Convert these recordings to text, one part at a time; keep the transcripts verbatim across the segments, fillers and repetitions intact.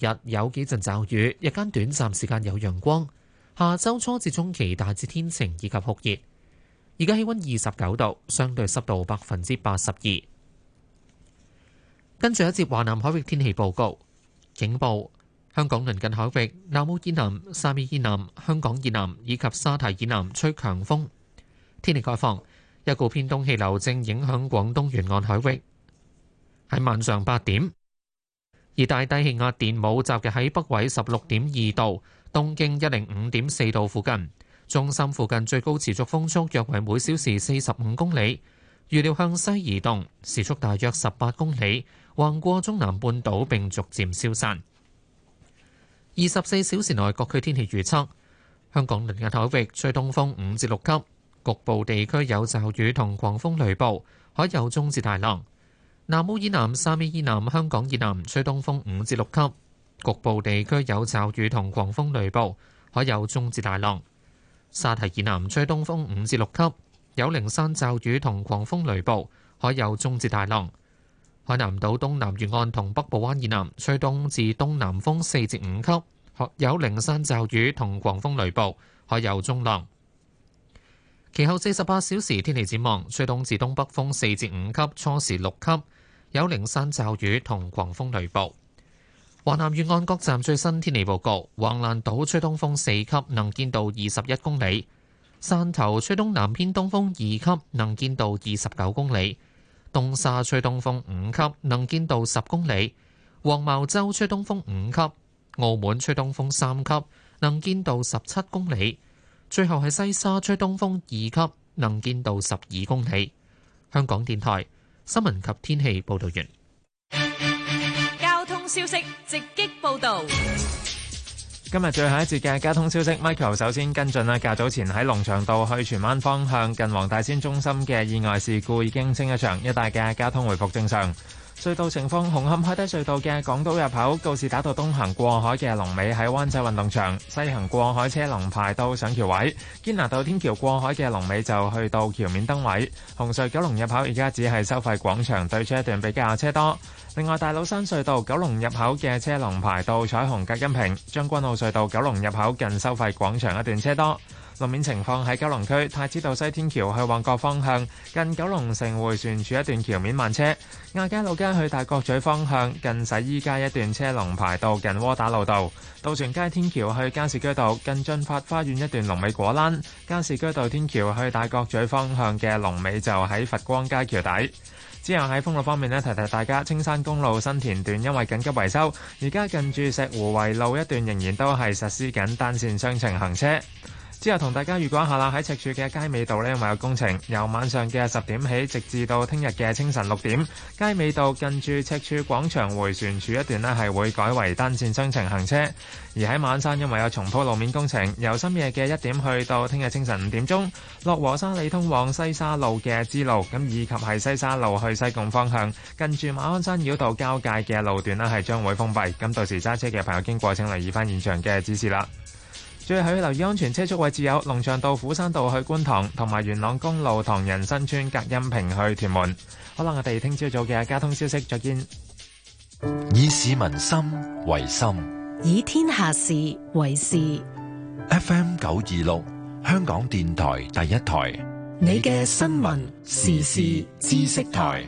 日有幾陣驟雨，日間短暫時間有陽光。下周初至中期大致天晴以及酷熱。而家氣溫二十九度，相對濕度百分之八十二。跟住一節華南海域天氣報告，警報：香港鄰近海域、南澳以南、汕尾以南、香港以南以及沙堤以南吹強風。天氣概況：一股偏東氣流正影響廣東沿岸海域。喺晚上八點，熱帶低氣壓電母集結喺北緯十六點二度、東經一零五點四度附近。中心附近最高持續風速約為每小時四十五公里，預料向西移動，時速大約十八公里，橫過中南半島並逐漸消散。二十四小時內各區天氣預測：香港鄰近海域吹東風五至六級，局部地區有驟雨同狂風雷暴，海有中至大浪。南澳以南、汕尾以南、香港以南吹東風五至六級，局部地區有驟雨同狂風雷暴，海有中至大浪。沙堤以南吹東風五至六級，有零散驟雨同狂風雷暴，海有中至大浪。海南島東南沿岸同北部灣以南吹東至東南風四至五級，有零散驟雨同狂風雷暴，海有中浪。其後四十八小時天氣展望，吹東至東北風四至五級，初時六級，有零散驟雨同狂風雷暴。華南沿岸各站最新天氣報告：橫瀾島吹東風四級，能見度二十一公里；汕頭吹東南偏東風二級，能見度二十九公里；東沙吹東風五級，能見度十公里；黃茅洲吹東風五級；澳門吹東風三級，能見度十七公里；最後係西沙吹東風二級，能見度十二公里。香港電台新聞及天氣報道完。 消息直擊報導。 今日最後一節嘅交通消息 ，Michael 首先跟進啦。較早前喺龍翔道去荃灣方向近黃大仙中心嘅意外事故已經清一場，一帶嘅交通回復正常。隧道情況：紅磡海底隧道嘅港島入口告士打道東行過海嘅龍尾喺灣仔運動場，西行過海車龍排到上橋位；堅拿道天橋過海嘅龍尾就去到橋面燈位。紅隧九龍入口而家只係收費廣場對出一段比較車多。另外，大老山隧道九龍入口嘅車龍排到彩虹隔音屏，將軍澳隧道九龍入口近收費廣場一段車多。路面情況喺九龍區太子道西天橋去旺角方向，近九龍城迴旋處一段橋面慢車；亞皆老街去大角咀方向，近洗衣街一段車龍排到近窩打老道；渡船街天橋去加士居道，近駿發花園一段龍尾果欄；加士居道天橋去大角咀方向嘅龍尾就喺佛光街橋底。之後喺封路方面呢，提提大家，青山公路新田段因為緊急維修，而家近住石湖圍路一段仍然都係實施緊單線雙程行車。之後同大家預告一下啦，喺赤柱嘅街尾道呢，因為有工程，由晚上嘅十點起，直至到聽日嘅清晨六點，街尾道近住赤柱廣場迴旋處一段呢係會改為單線雙程行車。而喺馬鞍山因為有重鋪路面工程，由深夜嘅一點去到聽日清晨五點鐘，落禾沙里通往西沙路嘅支路，咁以及係西沙路去西貢方向，近住馬鞍山繞道交界嘅路段呢係將會封閉。咁到時揸車嘅朋友經過請留意翻現場嘅指示啦。最後要留意安全車速位置有龍翔道虎山道去觀塘，同埋元朗公路唐人新村隔音屏去屯門。好啦，我哋聽朝早嘅交通消息再見。 以市民心為心， 以天下事為事。 F M 九二六香港電台第一台， 你嘅新聞時事知識台。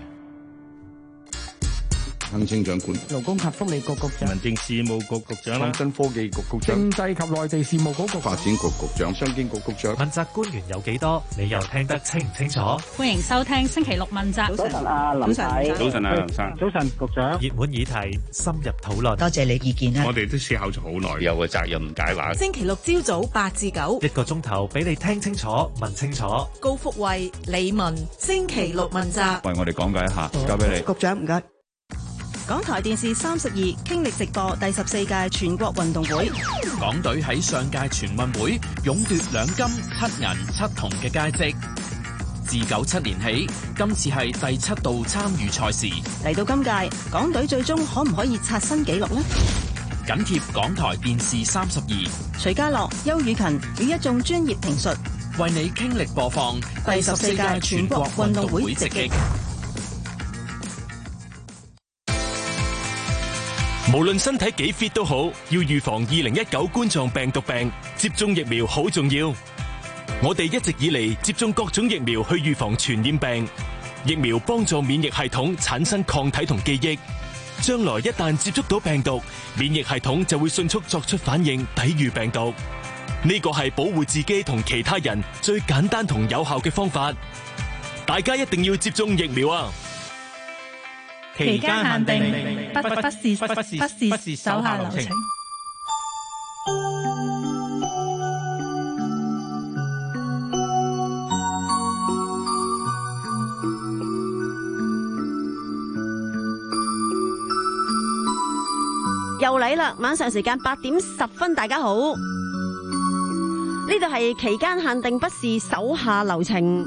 行政長官、 勞工及福利局局長、 民政事務局局長、創新科技局局長、 政制及內地事務局局長、 發展局局長、商經局局長。 問責官員有幾多？你又聽得清唔清楚？ 歡迎收聽星期六問責。 早晨啊，林太。 早晨啊，梁生。 早晨，局長。 熱門議題，深入討論。 多謝你意見啊！ 我哋都思考咗好耐，有個責任解話。 星期六朝早八至九， 一個鐘頭俾你聽清楚、問清楚。 高福慧、李文，星期六問責。 為我哋講解一下，交俾你。 局長唔該。 港台電視三十二傾力直播第十四屆全國運動會， 港隊喺上屆全運會勇奪兩金七銀七銅嘅佳績。自九七年起，今次係第七度參與賽事。 嚟到今屆，港隊最終可唔可以刷新紀錄呢？ 緊貼港台電視三十二， 徐家樂、邱雨勤與一眾專業評述， 為你傾力播放第十四屆全國運動會直擊。 無論身體幾 fit 都好，要預防二零一九冠狀病毒病，接種疫苗好重要。我哋一直以嚟接種各種疫苗去預防傳染病，疫苗幫助免疫系統產生抗體同記憶，將來一旦接觸到病毒，免疫系統就會迅速作出反應，抵禦病毒。呢個係保護自己同其他人最簡單同有效嘅方法，大家一定要接種疫苗啊！ 期間限定，不不不是不是不是不是手下留情。 又嚟啦！晚上時間八點十分，大家好。呢度係期間限定，不是手下留情。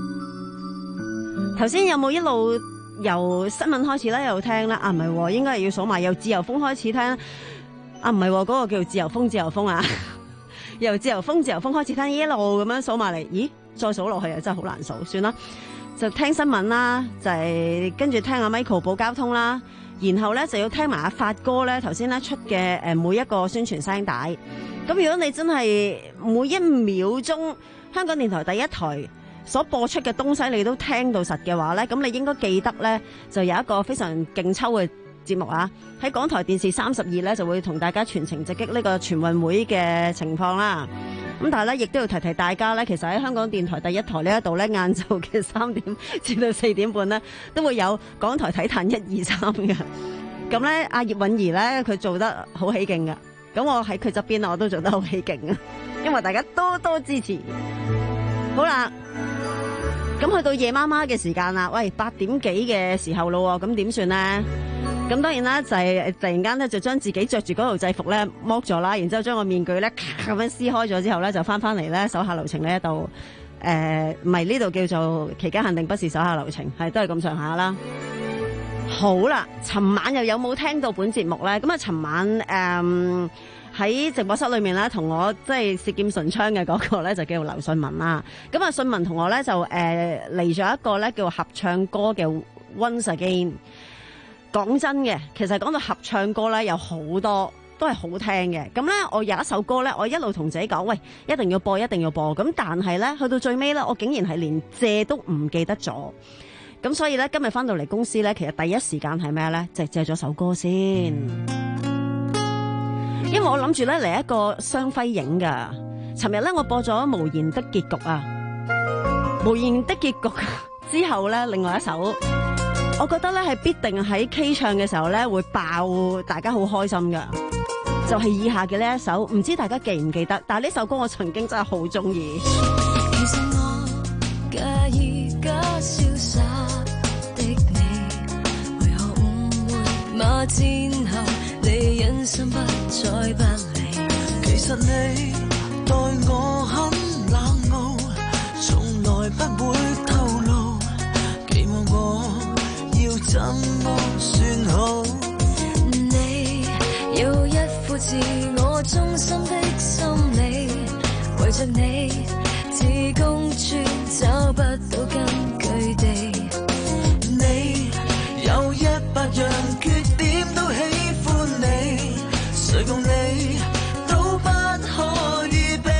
頭先有冇一路由新聞開始咧，又聽啦？啊，唔係，應該係要數埋由自由風開始聽。啊，唔係，嗰個叫自由風，自由風啊，由自由風，自由風開始聽，一路咁樣數埋嚟。咦，再數落去啊，真係好難數。算啦，就聽新聞啦，就係跟住聽阿 Michael 報交通啦。然後咧就要聽埋阿發哥咧頭先咧出嘅誒每一個宣傳聲帶。咁如果你真係每一秒鐘香港電台第一台所播出嘅東西你都聽到實嘅話咧，咁你應該記得咧就有一個非常勁抽嘅節目啊！喺港台電視三十二咧就會同大家全程直擊呢個全運會嘅情況啦。咁但係咧亦都要提提大家咧，其實喺香港電台第一台呢一度咧，晏晝嘅三點至到四點半咧，都會有港台體壇一二三嘅。咁咧，阿葉韻儀咧，佢做得好起勁㗎。咁我喺佢側邊我都做得好起勁啊！因為大家多多支持。好啦，咁去到夜媽媽嘅時間啦，喂，八點幾嘅時候咯，咁點算咧？咁當然啦，就係、是、突然間咧，就將自己着住嗰套制服咧剝咗啦，然之後將個面具咧咁樣撕開咗之後咧，就翻翻嚟咧手下留情呢一度。誒，唔係呢度叫做期間限定，不是手下留情，係都係咁上下啦。好啦，尋晚又有冇聽到本節目咧？咁啊，尋晚誒喺、嗯、直播室裏面咧，同我即係舌劍唇槍嘅嗰個咧，就叫做劉信文啦。咁啊，信文同我咧就誒嚟咗一個咧叫合唱歌嘅 Once Again。講真嘅，其實講到合唱歌咧，有好多都係好聽嘅。咁咧，我有一首歌咧，我一路同自己講，喂，一定要播，一定要播。咁但係咧，去到最尾咧，我竟然係連借都唔記得咗。咁所以咧，今日翻到嚟公司咧，其實第一時間係咩咧？就係借咗首歌先，因為我諗住咧嚟一個雙輝映噶。尋日咧，我播咗《無言的結局》啊，《無言的結局》之後咧，另外一首。我覺得咧係必定喺 K 唱嘅時候咧會爆，大家好開心噶，就係、是、以下嘅呢一首，唔知大家記唔記得？但係呢首歌我曾經真係好中意。 其實我介意假瀟灑的你，為何誤會罵戰後你忍心不再不理？其實你待我很冷傲，從來不會透露，期望我要怎麼算好？你有一副自我中心的心理，為着你自公轉找不到根據地。你有一百樣缺點都喜歡你，誰共你都不可以比。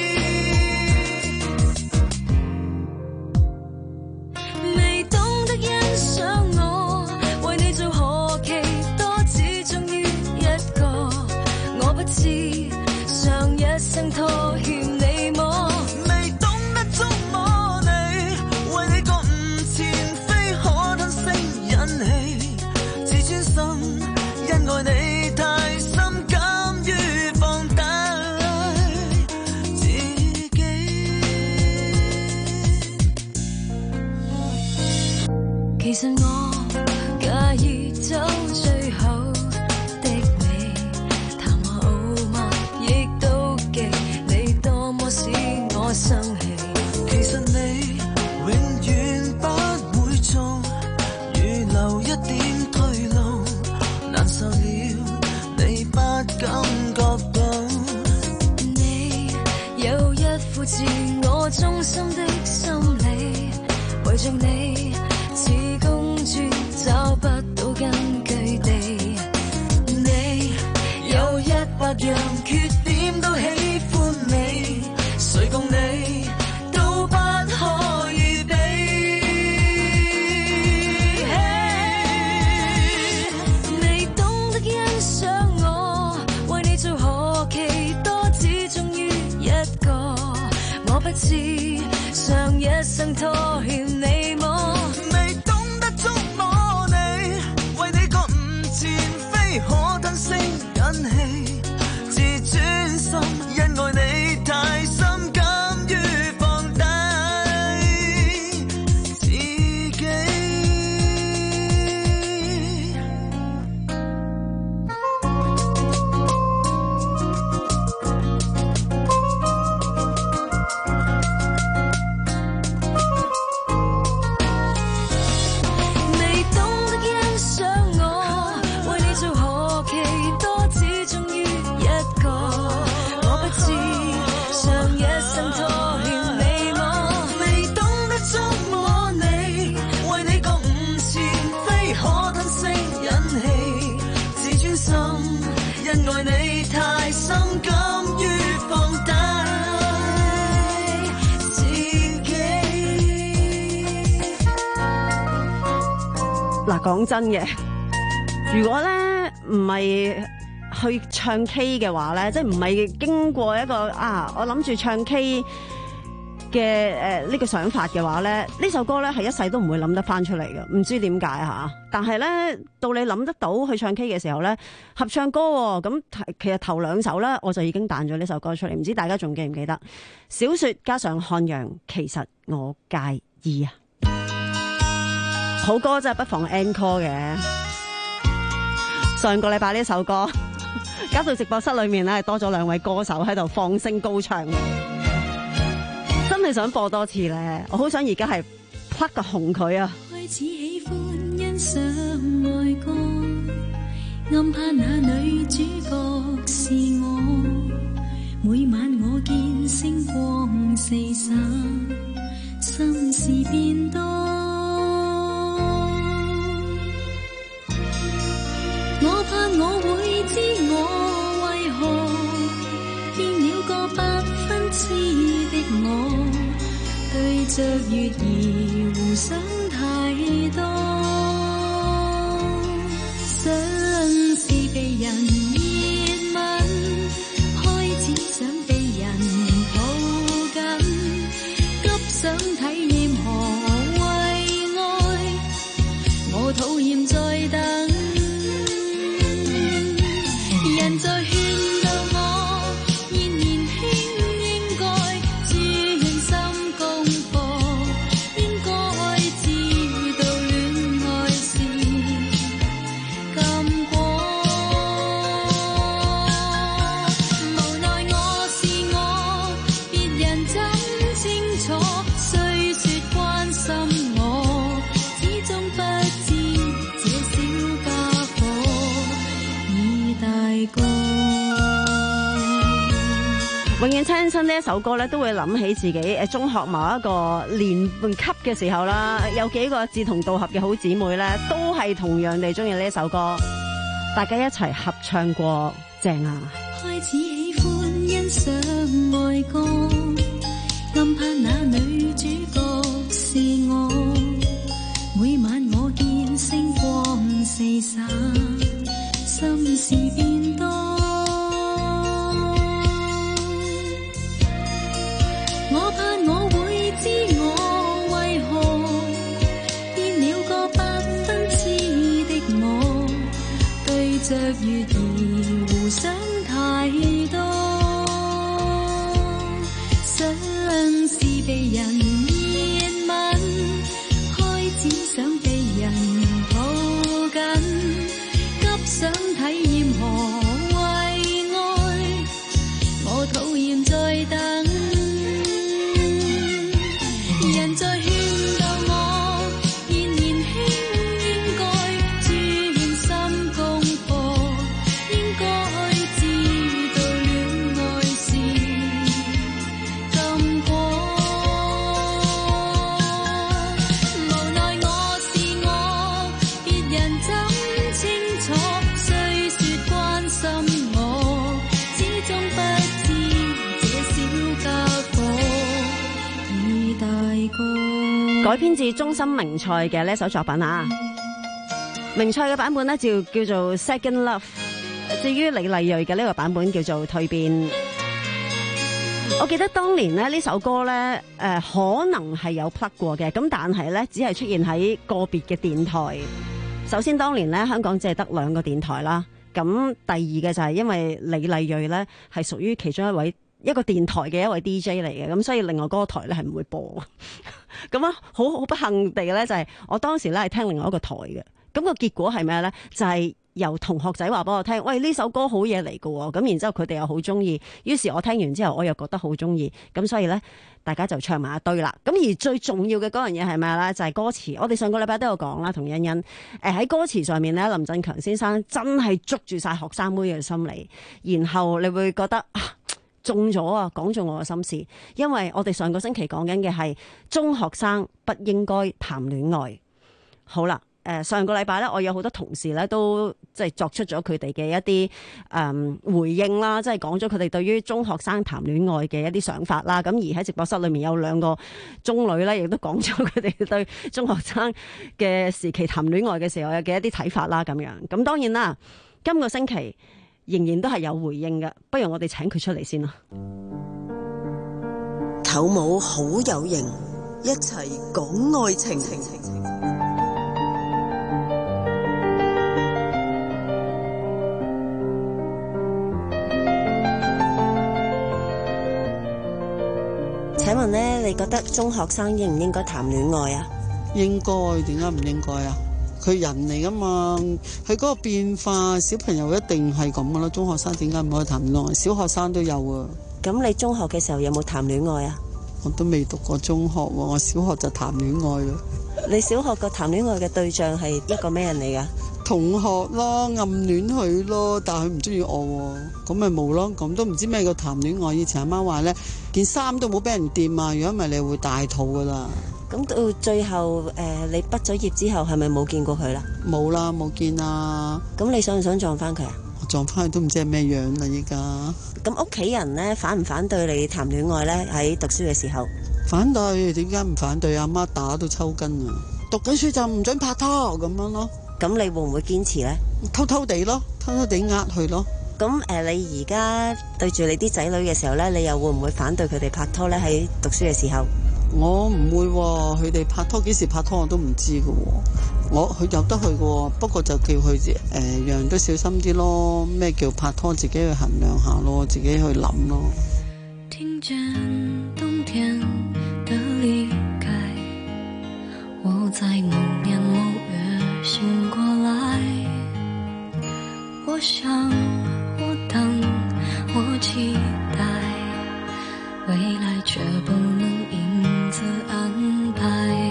未懂得欣賞我，為你做何其多，只終於一個。我不知上一生拖欠你麼？未懂得觸摸你，為你覺悟前非可吞聲忍氣，自尊心因愛你太深，甘於放低自己。其實我介意走最後的你，談話傲慢亦都極，你多麼使我生氣。其實你永遠不會做，預留一點退路，難受了你不感覺到。你有一副自我中心的心理，為着你自公轉找不到根據地。你百樣缺點都喜歡你，誰共你都不可以比。你懂得欣賞我，為你做何其多，只終於一個。我不知上一生拖欠你麼？未懂得觸摸你，為你覺悟前非可吞聲忍氣，自尊心因愛你太深，甘於放低自己。未懂得欣賞我，為你做何其多，只終於一個。我不知上一生拖欠你麼？未懂得觸摸你，為你覺悟前非可吞聲忍氣，自尊心因愛你太深，甘於放低自己。 嗱，講真嘅，如果咧唔係去唱 K 嘅話咧，即係唔係經過一個啊，我諗住唱 K 嘅誒呢個想法嘅話咧，呢首歌咧係一世都唔會諗得翻出嚟嘅，唔知點解嚇。但係咧，到你諗得到去唱 K 嘅時候咧，合唱歌喎，咁其實頭兩首咧我就已經彈咗呢首歌出嚟，唔知大家仲記唔記得？小説加上漢陽，其實我介意啊！好歌真係不妨 encore 嘅。上個禮拜呢首歌搞到直播室裏面咧多咗兩位歌手喺度放聲高唱，真係想播多次咧。我好想而家係拍個紅佢啊！ 開始喜歡欣賞愛歌，暗怕那女主角是我。每晚我見星光四散，心事變多。我怕我會知我為何變了個百分之的我，對着月兒互想太多，想是被人熱吻，開始想被人抱緊，急想體驗何謂愛，我討厭再等。人在勸導我，現年輕應該專心功課，應該知道戀愛是禁果。無奈我是我，別人怎清楚？雖說關心我，始終不知這小家伙已大個。 永遠聽親呢一首歌咧，都會諗起自己誒中學某一個年級嘅時候啦，有幾個志同道合嘅好姊妹咧，都係同樣地中意呢一首歌，大家一齊合唱過，正啊！ 開始喜歡欣賞愛歌，暗怕那女主角是我。每晚我見星光四散，心事變多。我怕我會知我為何變了個百分之的我，對着月兒互想太多，想是被人改編自中森明菜嘅呢一首作品啊。明菜嘅版本呢，就叫做 Second Love， 至於李麗蕊嘅呢個版本叫做蛻變。我記得當年咧呢首歌呢，誒、呃、可能係有 plug 過嘅，咁但係呢，只係出現喺個別嘅電台。首先當年呢，香港只係得兩個電台啦，咁第二嘅就係因為李麗蕊呢係屬於其中一位一個電台嘅一位 D J 嚟嘅，咁所以另外嗰個台呢係唔會播。咁啊，好好不幸地呢，就係我當時呢係聽另外一個台嘅，咁個結果係咩呢？就係、是由同學仔話俾我聽，喂，呢首歌好嘢嚟㗎喎，咁然之後佢哋又好中意，於是我聽完之後我又覺得好中意，咁所以呢，大家就唱埋一堆啦。咁而最重要嘅嗰樣嘢係咩呢？就係、是、歌詞。我哋上個禮拜都有講啦，同欣欣誒喺歌詞上面呢，林振強先生真係捉住晒學生妹嘅心理，然後你會覺得啊中咗啊，講中我嘅心事，因為我哋上個星期講緊嘅係中學生不應該談戀愛。好啦。誒上個禮拜咧，我有好多同事咧都即係作出咗佢哋嘅一啲誒、嗯、回應啦，即係講咗佢哋對於中學生談戀愛嘅一啲想法啦。咁而喺直播室裏面有兩個中女咧，亦都講咗佢哋對中學生嘅時期談戀愛嘅時候有嘅一啲睇法啦。咁樣咁當然啦，今個星期仍然都係有回應嘅，不如我哋請佢出嚟先啦。 舅母好有型，一齊講愛情。 請問咧，你覺得中學生應唔應該談戀愛啊？ 應該，點解唔應該啊？佢人嚟噶嘛，佢嗰個變化，小朋友一定係咁噶啦。中學生點解唔可以談戀愛？小學生都有啊。 咁你中學嘅時候有冇談戀愛啊？ 我都未讀過中學喎，我小學就談戀愛啦。 你小學個談戀愛嘅對象係一個咩人嚟噶？ 同學咯，暗戀佢咯，但係佢唔中意我，咁咪冇咯。咁都唔知咩叫談戀愛。以前阿媽話咧，件衫都冇俾人掂啊，如果唔係你會大肚噶啦。 咁到最後誒、呃，你畢咗業之後係咪冇見過佢啦？ 冇啦，冇見啦。 咁你想唔想撞翻佢啊？ 我撞翻佢都唔知係咩樣啦，依家。 咁屋企人咧反唔反對你談戀愛咧？喺讀書嘅時候反對，點解唔反對？阿媽打到抽筋啊！讀緊書就唔准拍拖咁樣咯。 咁你會唔會堅持呢？ 偷偷地咯，偷偷地呃佢咯。 咁誒、呃，你而家對住你啲仔女嘅時候呢，你又會唔會反對佢哋拍拖呢？喺讀書嘅時候， 我唔會喎，佢哋拍拖幾時拍拖我都唔知㗎喎。我佢有得去㗎喎，不過就叫佢誒樣樣都小心啲咯。咩叫拍拖，自己去衡量下咯，自己去諗咯。 聽見冬天的離開，我在某年某月醒過來，我想，我等，我期待，未來卻不能因此安排。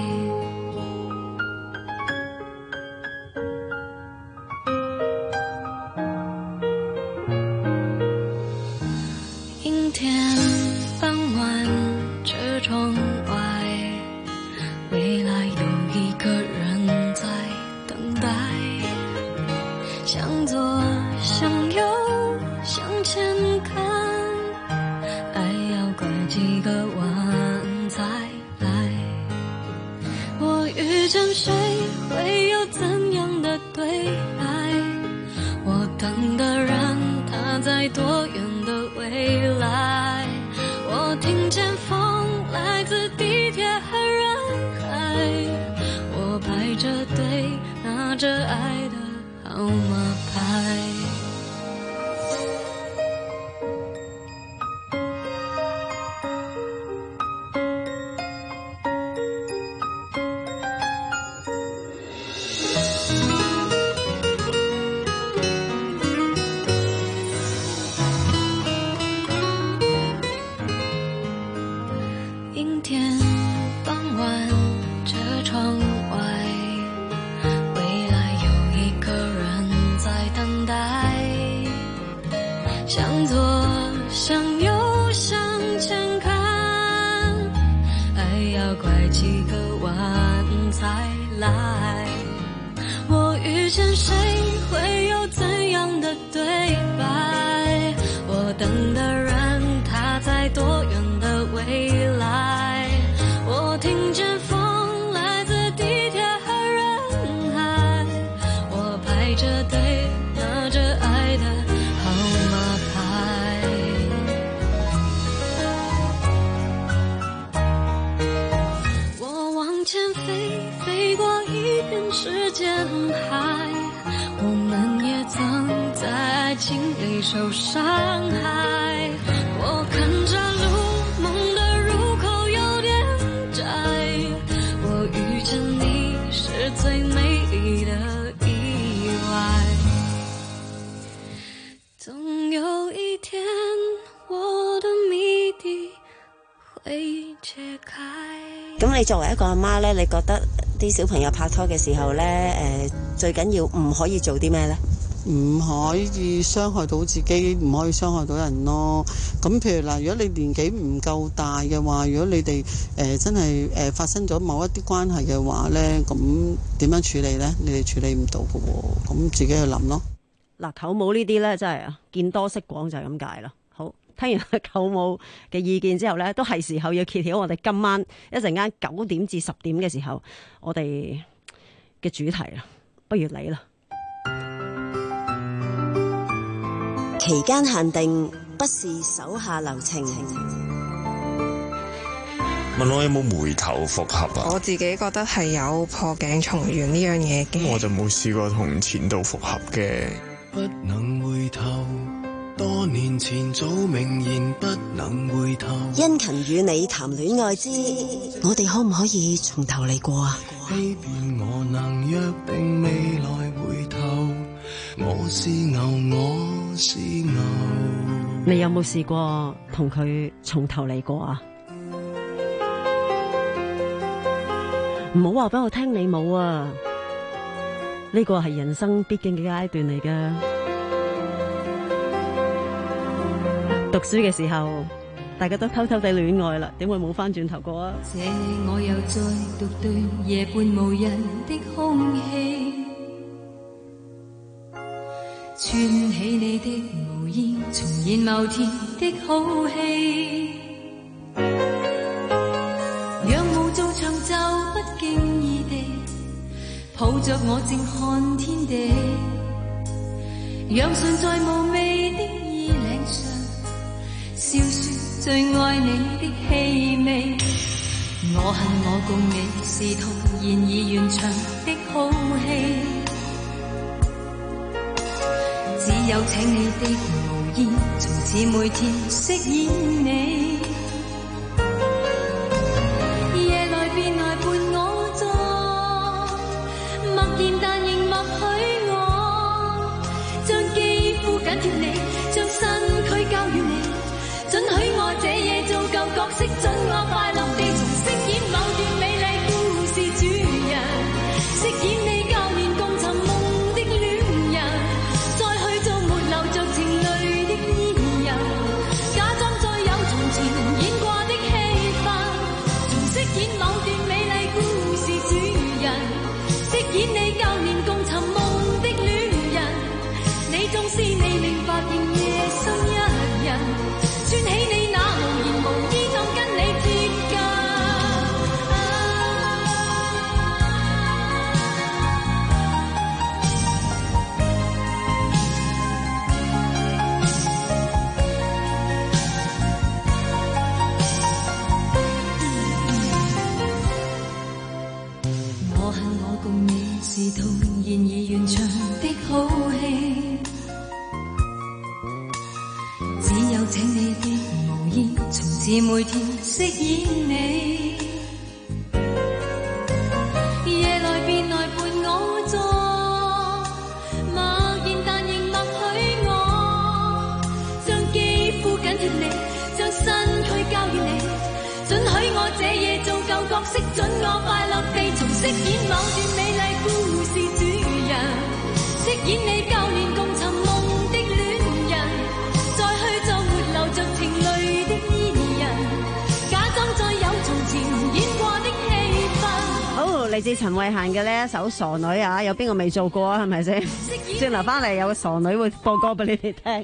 陰天傍晚，車窗外，未來有一個人在等待，向左向右向前看，愛要拐幾個彎才來。我遇見誰會有怎樣的對白，我等的人他在多遠的未來，我聽見風來自地鐵和人海，我排着隊拿着愛的號碼牌。陰天傍晚，車窗外，未來有一個人在等待，向左向右向前看，愛要拐幾個彎才來。我遇見誰會有怎樣的對白，我等的人他在多遠的未來，我聽見風受傷害。我看着路夢的入口有點窄，我遇見你是最美麗的意外。總有一天我的謎底會解開。 咁你作為一個阿媽呢，你覺得啲小朋友拍拖嘅時候呢，誒、呃、最緊要唔可以做啲咩呢？ 唔可以傷害到自己，唔可以傷害到人咯。咁譬如嗱，如果你年紀唔夠大嘅話，如果你哋誒、呃、真係誒、呃、發生咗某一啲關係嘅話呢，咁點樣處理呢？你哋處理唔到嘅喎，咁自己去諗咯。 嗱，舅母呢啲呢，真係啊，見多識廣就係咁解啦。好，聽完舅母嘅意見之後呢，都係時候要揭曉我哋今晚一陣間九點至十點嘅時候，我哋嘅主題啦。不如你啦。 期間限定，不是手下留情。 問我有冇回頭復合啊？ 我自己覺得係有破鏡重圓呢樣嘢嘅。 我就冇試過同前度復合嘅。 不能回頭，多年前早明言不能回頭。 殷勤與你談戀愛之，我哋可唔可以從頭嚟過啊？ 欺騙我能約定未來回頭，我是牛，我是牛。 你有冇試過同佢從頭嚟過啊？唔好話俾我聽你冇啊！呢個係人生必經嘅階段嚟噶。讀書嘅時候，大家都偷偷地戀愛啦，點會冇翻轉頭過啊？ 這我又再獨對夜半無人的空氣，穿起你的毛衣，重現某天的好戲。仰舞做長袖，不經意地抱着我靜看天地，讓唇在無味的衣領上笑說最愛你的氣味。我恨我共你是同現已完場的好戲，只有請你的無言，從此每天飾演你。夜來便來伴我坐，默然但仍默許我，將肌膚緊貼你，將身軀交予你，准許我這夜做舊角色，准我快樂地重飾演某段美麗故事主人，飾演你舊年共尋夢的戀人，再去做沒流着情淚的伊人，假裝再有從前演過的戲份，重飾演某段美麗故事主人，飾演你舊年共尋夢的戀人，你縱是未明白仍夜深一人，穿起你那無言無依裝跟你貼近。我恨我共你是同現已完場的好戲，只有請你的無言，從此每天飾演你。夜來便來伴我坐，默然但仍默許我，將肌膚緊貼你，將身軀交予你，准許我這夜做舊角色，准我快樂地重飾演某段美麗故事主人，飾演你舊年共尋夢的戀人，再去做沒流着情淚的伊人，假裝再有從前演過的戲份。 好，嚟自陳慧嫻嘅呢一首《傻女》啊，有邊個未做過啊？係咪先？轉頭翻嚟有個傻女會播歌俾你哋聽。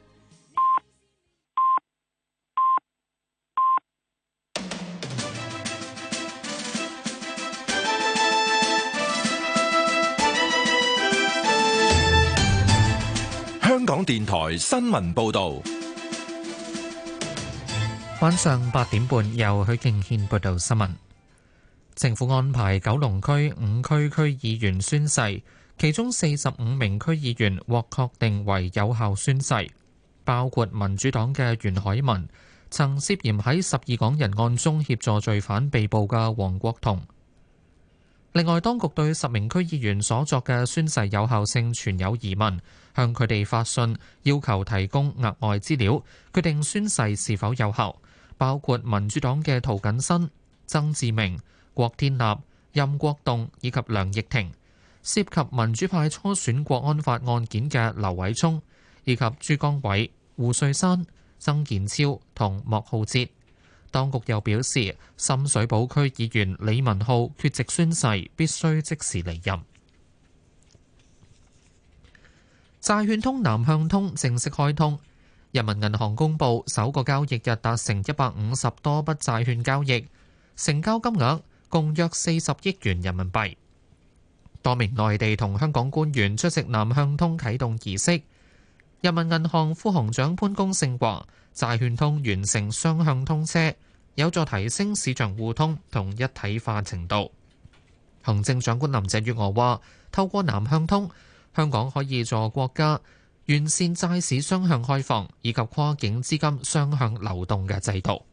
香港電台新聞報導， 晚上八點半由許敬軒報道新聞。政府安排九龍區五區區議員宣誓，其中四十五名區議員獲確定為有效宣誓。 包括民主黨嘅袁海文，曾涉嫌喺十二港人案中協助罪犯被捕嘅黃國同。另外，當局對十名區議員所作嘅宣誓有效性存有疑問，向佢哋發信要求提供額外資料，決定宣誓是否有效，包括民主黨嘅涂謹申、曾志明、郭天立、任國棟以及梁奕婷，涉及民主派初選國安法案件嘅劉偉聰，以及朱江偉、胡瑞山、曾健超同莫浩哲。當局又表示，深水埗區議員李文浩缺席宣誓，必須即時離任。債券通南向通正式開通，人民銀行公布首個交易日達成一百五十多筆債券交易，成交金額共約四十億元人民幣。多名內地同香港官員出席南向通啟動儀式。人民銀行副行長潘功勝話，債券通完成雙向通車，有助提升市場互通同一體化程度。行政長官林鄭月娥話，透過南向通，香港可以助國家完善債市雙向開放以及跨境資金雙向流動嘅制度。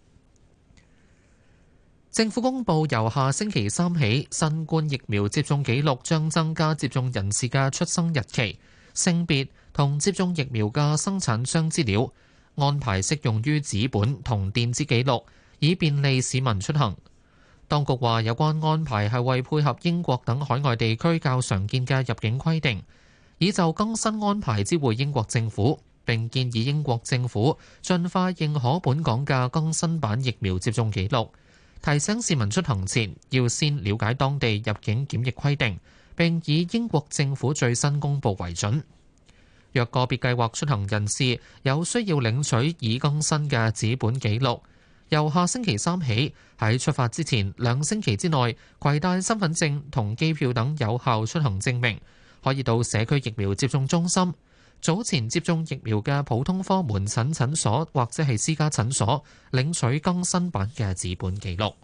政府公布，由下星期三起，新冠疫苗接種記錄將增加接種人士嘅出生日期、性別同接種疫苗嘅生產商資料，安排適用於紙本同電子記錄，以便利市民出行。當局話，有關安排係為配合英國等海外地區較常見嘅入境規定，以就更新安排知會英國政府，並建議英國政府盡快認可本港嘅更新版疫苗接種記錄，提醒市民出行前要先了解當地入境檢疫規定，並以英國政府最新公佈為準。若個別計劃出行人士有需要領取已更新嘅紙本記錄，由下星期三起喺出發之前兩星期之內攜帶身份證同機票等有效出行證明，可以到社區疫苗接種中心、早前接種疫苗嘅普通科門診診所或者係私家診所領取更新版嘅紙本記錄。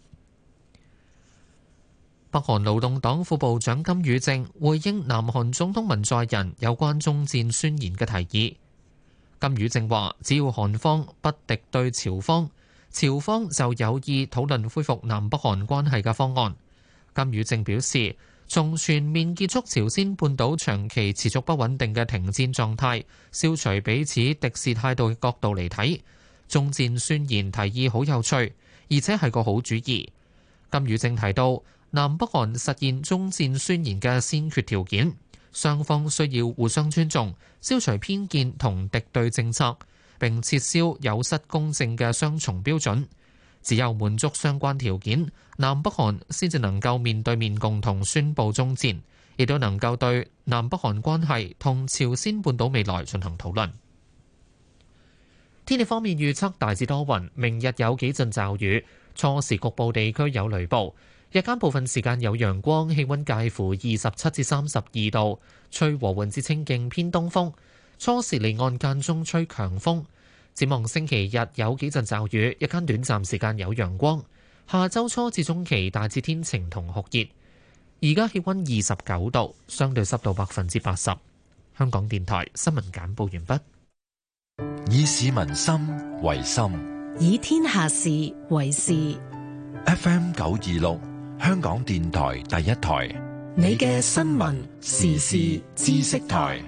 北韓勞動黨副部長金宇正回應南韓總統文在寅有關終戰宣言嘅提議。金宇正話，只要韓方不敵對朝方，朝方就有意討論恢復南北韓關係嘅方案。金宇正表示，從全面結束朝鮮半島長期持續不穩定嘅停戰狀態，消除彼此敵視態度嘅角度嚟睇，終戰宣言提議好有趣，而且係個好主意。金宇正提到，南北韓實現終戰宣言嘅先決條件，雙方需要互相尊重，消除偏見同敵對政策，並撤銷有失公正嘅雙重標準。只有滿足相關條件，南北韓先至能夠面對面共同宣布終戰，亦都能夠對南北韓關係同朝鮮半島未來進行討論。天氣方面預測大致多雲，明日有幾陣驟雨，初時局部地區有雷暴。日間部分時間有陽光，氣溫介乎二十七至三十二度，吹和緩至清勁偏東風。初時離岸間中吹強風。展望星期日有幾陣驟雨，日間短暫時間有陽光。下周初至中期大致天晴同酷熱。而家氣溫二十九度，相對濕度百分之八十。香港電台新聞簡報完畢。 以市民心為心， 以天下事為事。 F M 九二六。香港電台第一台， 你嘅新聞時事知識台。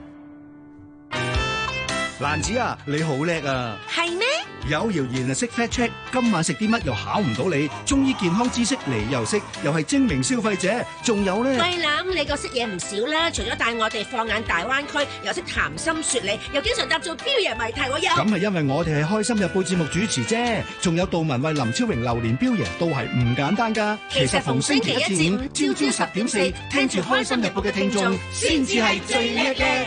蘭子啊，你好叻啊！ 係咩？ 有謠言啊，識 fact check， 今晚食啲乜又考唔到你？中醫健康知識你又識，又係精明消費者，仲有咧？ 喂，諗你個識嘢唔少啦，除咗帶我哋放眼大灣區，又識談心說理，又經常答做標爺謎題，我又咁係因為我哋係開心日報節目主持啫，仲有杜文慧、林超榮、榴蓮標爺都係唔簡單噶。 其實逢星期一至五朝朝十點四，聽住開心日報嘅聽眾，先至係最叻嘅。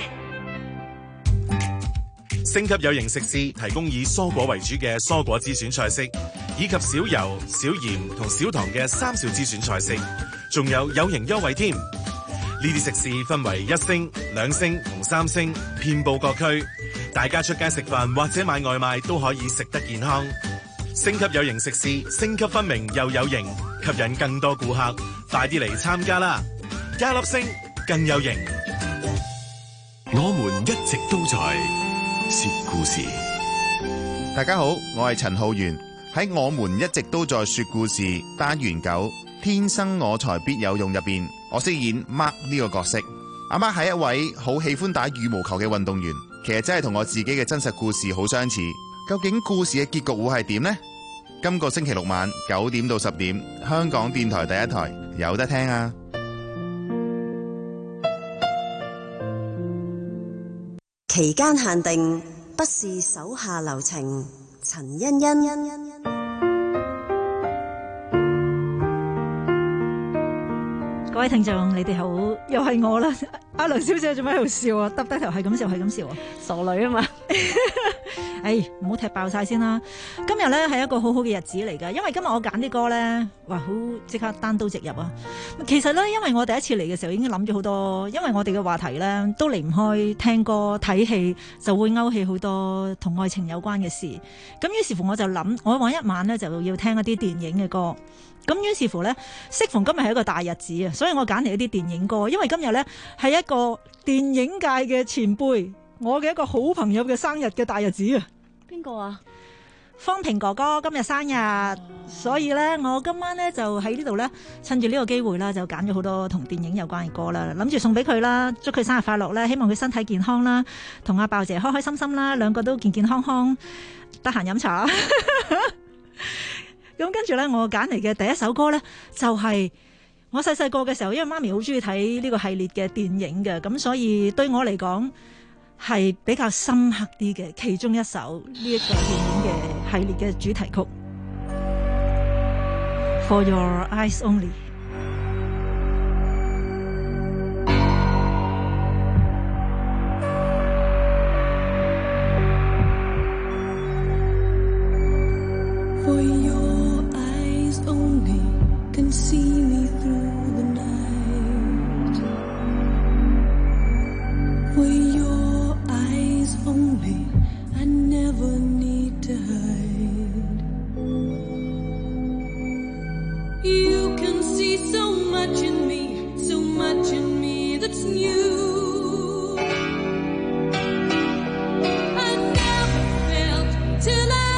星級有型食肆提供以蔬果為主嘅蔬果之選菜式，以及少油、少鹽同少糖嘅三少之選菜式，仲有有型優惠添。呢啲食肆分為一星、兩星同三星，遍佈各區。大家出街食飯或者買外賣都可以食得健康。星級有型食肆，星級分明又有型，吸引更多顧客。快啲嚟參加啦！加粒星更有型。 我們一直都在說故事。大家好，我係陳浩源。喺我們一直都在說故事單元九天生我材必有用入邊，我飾演 Mark 呢個角色。阿 Mark 係一位好喜歡打羽毛球嘅運動員，其實真係同我自己嘅真實故事好相似。究竟故事嘅結局會係點呢？今個星期六晚九點到十點，香港電台第一台有得聽啊！ 期間限定，不是手下留情。陳欣欣， 各位聽眾，你哋好，又係我啦。阿梁小姐做咩喺度笑啊？耷低頭係咁笑，係咁笑啊！ 傻女啊嘛！ 哎，唔好踢爆晒先啦。今日咧係一個好好嘅日子嚟噶，因為今日我揀啲歌咧，哇，好即刻單刀直入啊！其實咧，因為我第一次嚟嘅時候已經諗咗好多，因為我哋嘅話題咧都離唔開聽歌睇戲，就會勾起好多同愛情有關嘅事。咁於是乎我就諗，我往一晚咧就要聽一啲電影嘅歌。咁於是乎咧，適逢今日係一個大日子啊，所以我揀嚟一啲電影歌，因為今日咧係一個電影界嘅前輩，我嘅一個好朋友嘅生日嘅大日子啊！ 邊個啊？ 方平哥哥今日生日，哦、所以咧我今晚咧就喺呢度咧，趁住呢個機會啦，就揀咗好多同電影有關嘅歌啦，諗住送俾佢啦，祝佢生日快樂啦，希望佢身體健康啦，同阿爆姐開開心心啦，兩個都健健康康，得閒飲茶。咁跟住咧，我揀嚟嘅第一首歌咧，就係、是、我細細個嘅時候，因為媽咪好中意睇呢個系列嘅電影嘅，咁所以對我嚟講係比較深刻啲嘅其中一首呢一個電影嘅系列嘅主題曲。For Your Eyes Only。 For your eyes only can see me through the night. For your eyes only, I never need to hide. You can see so much in me, so much in me that's new. I never felt till I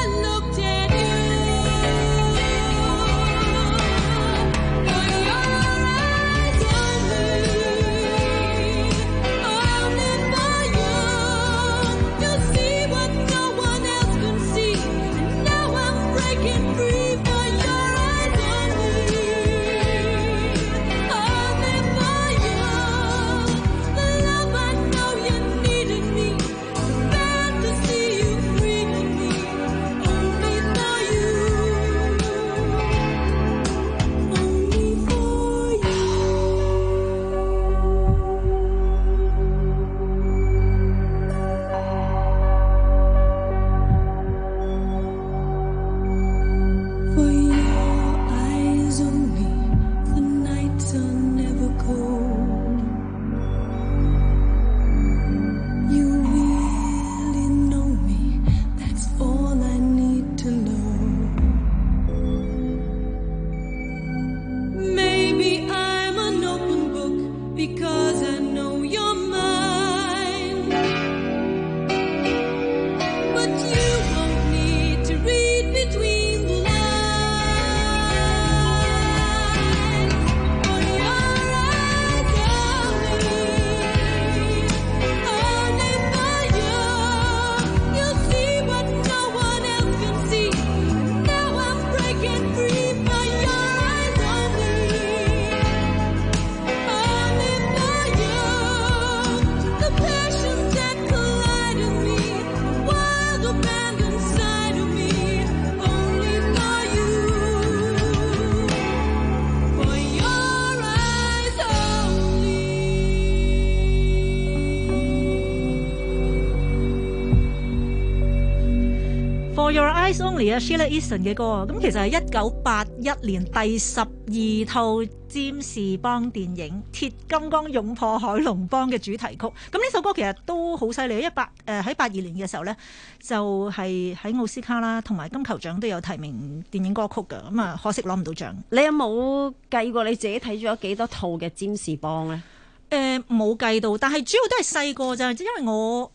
Your Eyes Only 啊 Sheila Easton 嘅歌，咁其實係一九八一年第十二套占士邦電影《鐵金剛勇破海龍幫》嘅主題曲。咁呢首歌其實都好犀利，一八誒喺八二年嘅時候咧，就係、是、喺奧斯卡啦同埋金球獎都有提名電影歌曲㗎。咁啊，可惜攞唔到獎。 你有冇計過你自己睇咗幾多套嘅占士邦咧？ 誒冇計到，但係主要都係細個咋，因為我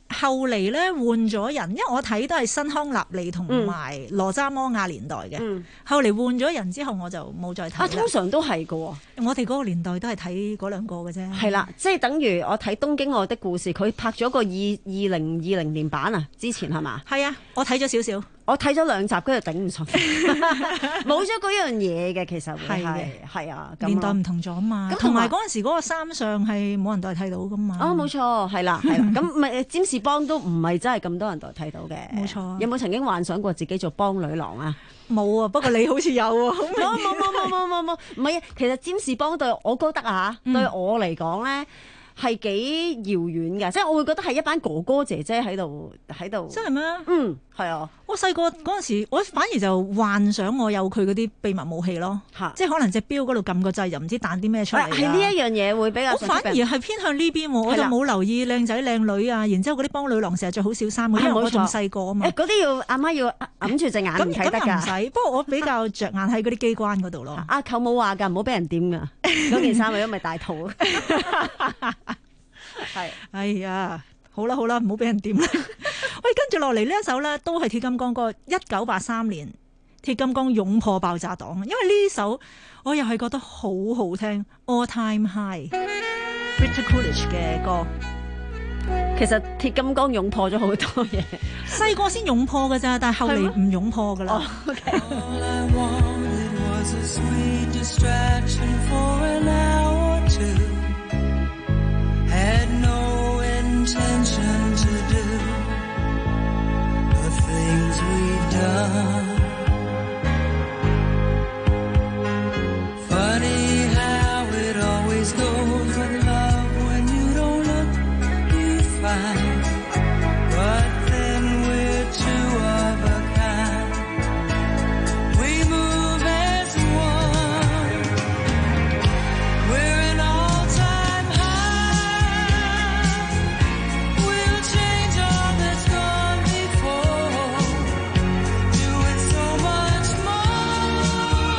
後嚟咧換咗人，因為我睇都係辛康納利同埋羅渣摩亞年代嘅。嗯、後嚟換咗人之後，我就冇再睇。 啊，通常都係嘅喎。 我哋嗰個年代都係睇嗰兩個嘅啫。 係啦，即係等於我睇《東京愛的故事》，佢拍咗個二二零二零年版啊，之前係嘛？ 係啊，我睇咗少少， 我睇咗兩集，跟住頂唔順，冇咗嗰樣嘢嘅，其實係嘅，係啊， 年代唔同咗嘛。同埋嗰陣時嗰個三上係冇人代替到噶嘛。 哦，冇錯，係啦，係啦。咁咪占士邦都唔係真係咁多人代替到嘅。 冇錯。 有冇曾經幻想過自己做邦女郎啊？ 冇啊，不過你好似有喎。 冇冇冇冇冇冇冇，唔係啊！其實占士邦對我覺得啊，對我嚟講咧。係幾遙遠嘅，即係我會覺得係一班哥哥姐姐喺度喺度。 真係咩？ 嗯，係啊。 我細個嗰陣時，我反而就幻想我有佢嗰啲秘密武器咯。嚇！即係可能隻錶嗰度撳個掣，又唔知彈啲咩出嚟。 係呢一樣嘢會比較。 我反而係偏向呢邊喎，我就冇留意靚仔靚女啊。然之後嗰啲幫女郎成日着好少衫，因為我仲細個啊嘛。 誒，嗰啲要阿媽要揞住隻眼唔睇得㗎。 唔使，不過我比較着眼喺嗰啲機關嗰度咯。 阿舅母話㗎，唔好俾人掂㗎，嗰件衫因為大肚。 係，哎呀，好啦好啦，唔好俾人掂啦。喂，跟住落嚟呢一首咧，都係鐵金剛歌，一九八三年鐵金剛勇破爆炸黨。因為呢首我又係覺得好好聽 ，All Time High，Richard Coolidge 嘅歌。 其實鐵金剛勇破咗好多嘢， 細個先勇破㗎咋，但係後嚟唔勇破㗎啦。 Had no intention to do the things we've done. Funny how it always goes with love. When you don't look, you find. But then we're two of a kind. We move as one. We're an all-time high. We'll change all that's gone before, doing so much more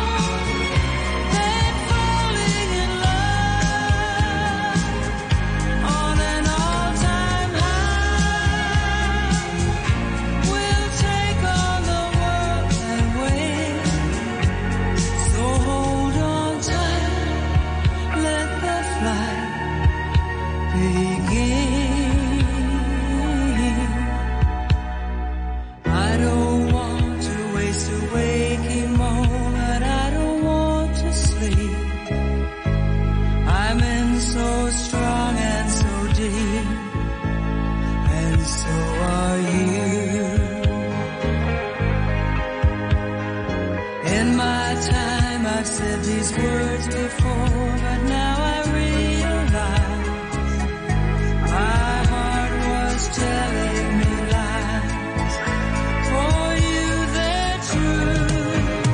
than falling in love on an all-time high. We'll take on the world and win. So hold on tight, let the flight begin. I don't want to waste a waking moment. I don't want to sleep. I'm in so strong and so deep, and so are you. In my time I've said these words before, but now I realize my heart was telling me lies. For you they're true.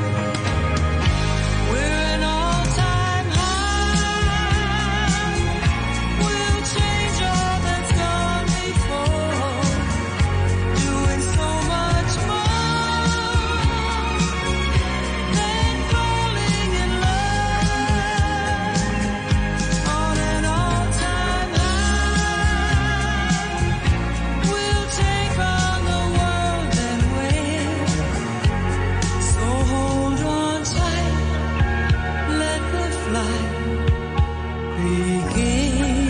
We're an all-time high. We'll change all that's gone before, doing so much more than falling in love on an all-time high. We'll take on the world and win. So hold on tight, let the flight begin.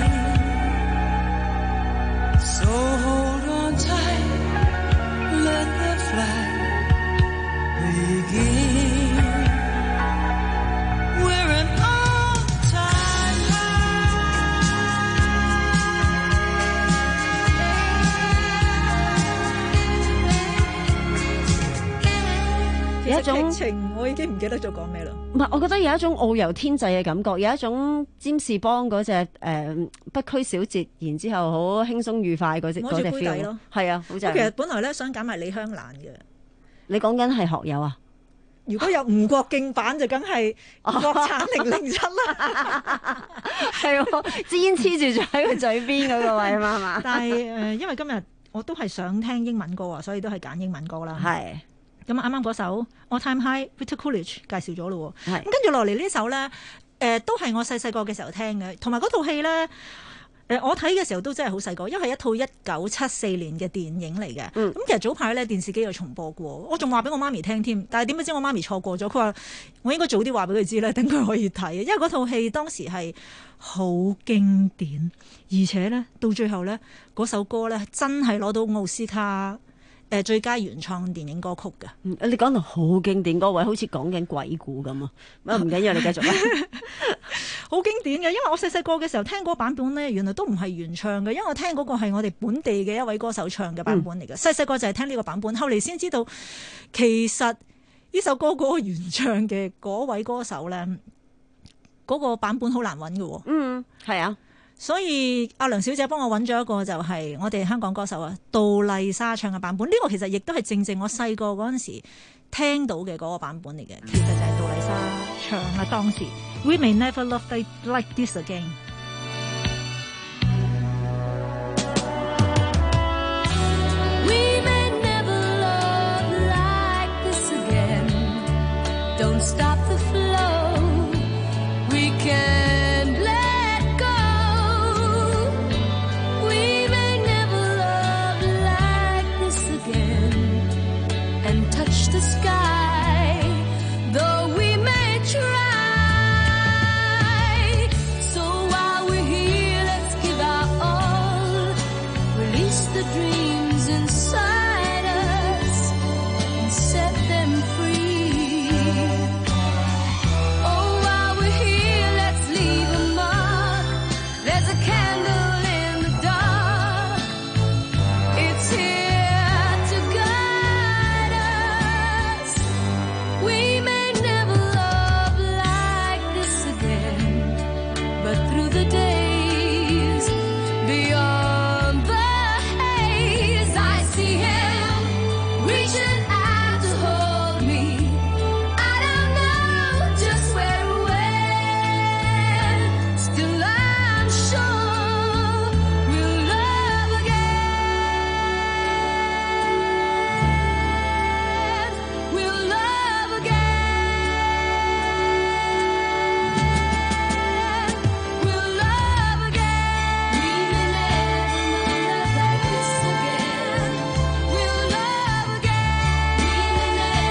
So hold on tight, let the flight begin. We're an all-time high. 有一種情，我已經唔記得咗講咩啦。 唔係，我覺得有一種遨遊天際嘅感覺，有一種占士邦嗰隻誒不拘小節，然之後好輕鬆愉快嗰隻摸住嗰隻杯底 feel 咯。 係啊，好正。 其實本來咧想揀埋李香蘭嘅， 你講緊係學友啊？ 如果有吳國敬版就梗係國產零零七啦。 係喎，支煙黐住咗喺個嘴邊嗰個位啊嘛，係嘛？ 但係誒、呃，因為今日我都係想聽英文歌啊，所以都係揀英文歌啦。 係。 咁啱啱嗰首 All Time High，Richard Coolidge 介紹咗咯喎。 係。 咁跟住落嚟呢首咧，誒、呃、都係我細細個嘅時候聽嘅，同埋嗰套戲咧， 誒，我睇嘅時候都真係好細個，因為係一套一九七四年嘅電影嚟嘅。咁、嗯、其實早排咧電視機有重播過，我仲話俾我媽咪聽添，但係點知我媽咪錯過咗，佢話我應該早啲話俾佢知咧，等佢可以睇，因為嗰套戲當時係好經典，而且咧到最後咧嗰首歌咧真係攞到奧斯卡誒最佳原創電影歌曲嘅。 嗯、你講到好經典嗰位，好似講緊鬼故咁啊！唔緊要，你繼續啦。 好經典嘅，因為我細細個嘅時候聽嗰個版本咧，原來都唔係原唱嘅，因為我聽嗰個係我哋本地嘅一位歌手唱嘅版本嚟嘅。細細個就係聽呢個版本，後嚟先知道其實呢首歌嗰個原唱嘅嗰位歌手咧，嗰、嗰個版本好難揾嘅。 嗯，係啊。 所以阿梁小姐幫我揾咗一個就係我哋香港歌手啊杜麗莎唱嘅版本，呢、呢個其實亦都係正正我細個嗰陣時聽到嘅嗰個版本嚟嘅，其實就係杜麗莎唱啊當時 We may never love like this again。 We may never love like this again. Don't stop the flow. We can let go. We may never love like this again and touch the sky, though we may try. So while we're here, let's give our all. Release the dreams inside us and set them free. Oh, while we're here, let's leave a mark. There's a candle in the dark. It's here to guide us. We may never love like this again, but through the days, beyond the haze, I see him reaching out to hold me. I don't know just where or when. Still I'm sure we'll love again. We'll love again. We'll love again. We may never love like this again. We'll love again. We may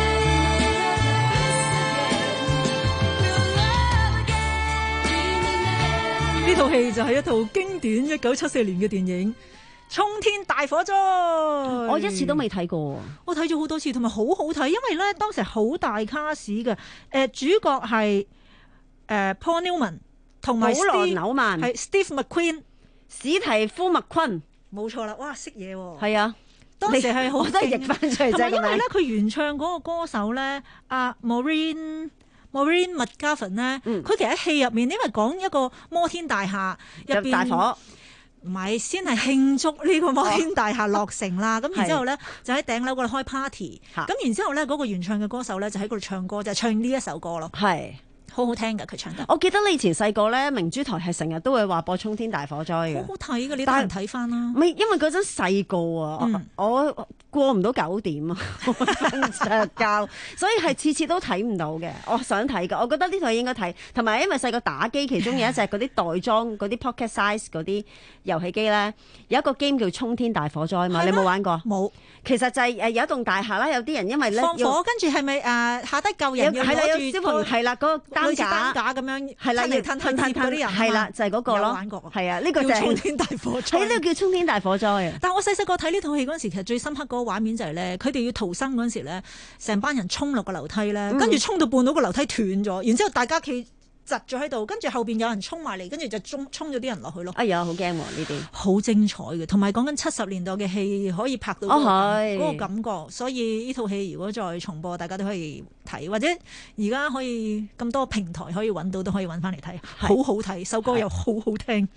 never love like this again. We'll love again. We may never. 呢套戲就係一套經典一九七四年嘅電影《衝天大火災》。 我一次都未睇過， 我睇咗好多次，同埋好好睇，因為咧當時好大卡士嘅，誒、呃、主角係誒、呃、Paul Newman 同埋保羅紐曼係 Steve McQueen 史提夫麥昆， 冇錯啦，哇識嘢喎。 係啊， 當時係好我都係譯翻出嚟啫。 同埋因為咧佢原唱嗰個歌手咧，阿 Maureen Maureen McGovern 咧，佢其實喺戲入面，因為講一個摩天大廈入邊大火。 唔係，先係慶祝呢個摩天大廈落成啦。咁、哦、然之後咧，就喺頂樓嗰度開 party。咁然之後咧，嗰個原唱嘅歌手咧就喺嗰度唱歌，就係、唱呢一首歌咯。係。好好聽㗎，佢唱得。 我記得你以前細個咧，明珠台係成日都會話播《衝天大火災》嘅。 好好睇㗎，你得人睇翻啦。 唔係因為嗰陣細個啊，嗯、我過唔到九點啊，瞓着覺，所以係次次都睇唔到嘅。我想睇㗎，我覺得呢套應該睇。同埋因為細個打機，其中有一隻嗰啲袋裝嗰啲 pocket size 嗰啲遊戲機咧，有一個 game 叫《衝天大火災》嘛，你有冇玩過？冇。其實就係誒有一棟大廈啦，有啲人因為咧放火，跟住係咪誒下低救人要攞住個係啦嗰個擔架擔架咁樣， 係啦，要吞吞吞嗰啲人係啦，就係嗰個咯。係啊，呢個就係衝天大火災。 呢個叫衝天大火災啊！ 但係我細細個睇呢套戲嗰陣時，其實最深刻嗰個畫面就係咧，佢哋要逃生嗰陣時咧，成班人衝落個樓梯咧，跟住衝到半到個樓梯斷咗，然之後大家企窒咗喺度，跟住後邊有人衝埋嚟，跟住就衝衝咗啲人落去咯。 哎呀，好驚喎呢啲， 好精彩嘅，同埋講緊七十年代嘅戲可以拍到嗰、嗰個嗰、哦、個感覺，所以呢套戲如果再重播，大家都可以睇，或者而家可以咁多平台可以揾到，都可以揾翻嚟睇，好好睇，首歌又好好聽。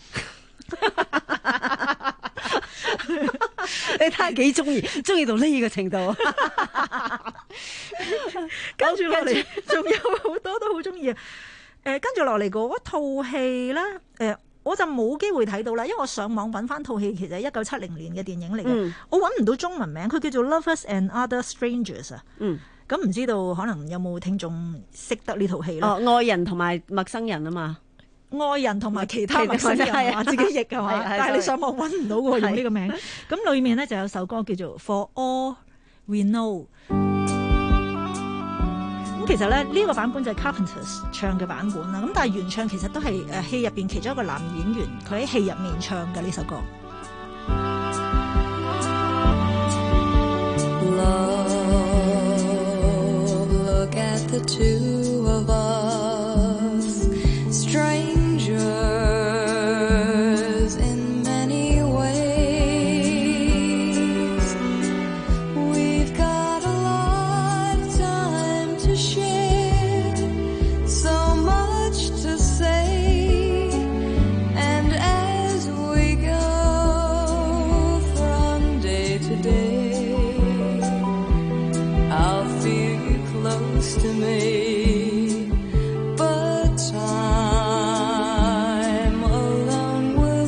你睇下幾中意，中意到呢個程度。 跟住落嚟，仲有好多都好中意啊！誒、呃，跟住落嚟嗰套戲咧，誒、呃，我就冇機會睇到啦，因為我上網揾翻套戲，其實係一九七零年嘅電影嚟嘅，嗯、我揾唔到中文名，佢叫做《Lovers and Other Strangers》啊。嗯，咁唔知道可能有冇聽眾識得呢套戲咧？ 哦，愛人同埋陌生人啊嘛。 愛人同埋其他陌生人係嘛，自己譯係嘛，但係你上網揾唔到喎，用呢個名。咁裏面咧就有首歌叫做 For All We Know。咁其實咧呢個版本就係 Carpenters 唱嘅版本啦。咁但係原唱其實都係誒戲入邊其中一個男演員，佢喺戲入面唱嘅呢首歌。 Love, look at the two of us, strangers in many ways. We've got a lifetime to share, so much to say, and as we go from day to day, I'll feel you close to me, but time alone will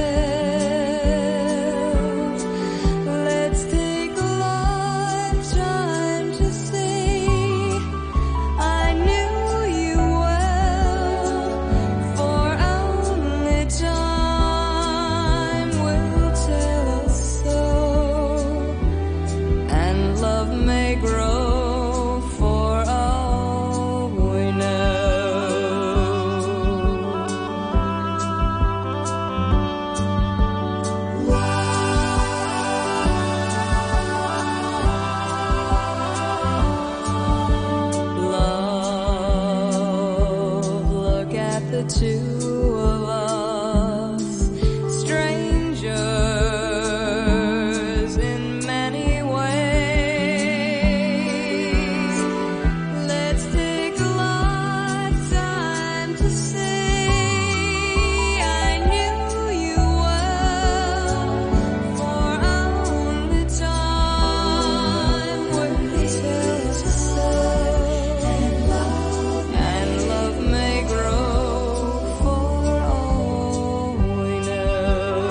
tell. Let's take a lifetime to see. I knew you well, for only time will tell us so, and love may grow for all we know. Love, look at the two of us, strangers in many ways. Let's take a lifetime to see. I knew you well, for only time will tell us so, and love may grow for all we know.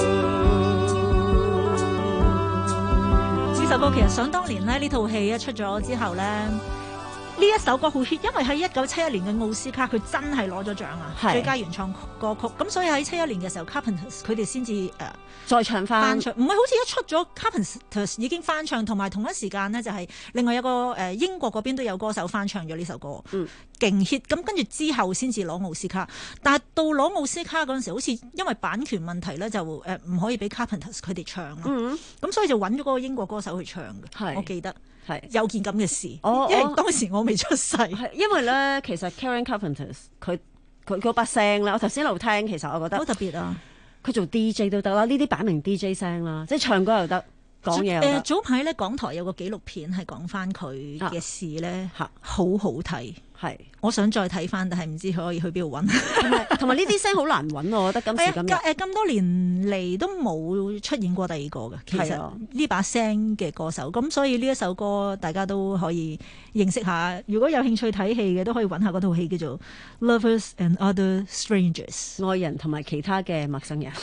呢首歌其實想當年咧，呢套戲一出咗之後咧，呢一首歌好 hit，因為喺一九七一年嘅奧斯卡，佢真係攞咗獎啊， 係最佳原創歌曲。咁所以喺七一年嘅時候 ，Carpenters 佢哋先至誒再唱翻翻唱，唔係好似一出咗 Carpenters 已經翻唱，同埋同一時間呢，就係另外有個誒、呃、英國嗰邊都有歌手翻唱咗呢首歌， 嗯， 勁 hit。咁跟住之後先至攞奧斯卡，但係到攞奧斯卡嗰陣時，好似因為版權問題咧，就誒唔可以俾 Carpenters 佢哋唱咯。 嗯， 咁所以就揾咗嗰個英國歌手去唱嘅， 係我記得係有件咁嘅事， 哦因為當時我未出世。 係因為咧，其實 Karen Carpenters 佢佢嗰把聲咧，我頭先一路聽，其實我覺得好特別啊！ 佢做 D J 都得啦，呢啲擺明 D J 聲啦，即係唱歌又得，講嘢又得。 誒早排咧，港台有個紀錄片係講翻佢嘅事咧， 嚇好好睇。 係， 我想再睇翻，但係唔知可以去邊度揾。 同埋同埋呢啲聲好難揾，我覺得今時今日誒咁多年嚟都冇出現過第二個嘅。其實呢把聲嘅歌手，咁所以呢一首歌大家都可以認識下。如果有興趣睇戲嘅，都可以揾下嗰套戲叫做《Lovers and Other Strangers》， 愛人同埋其他嘅陌生人。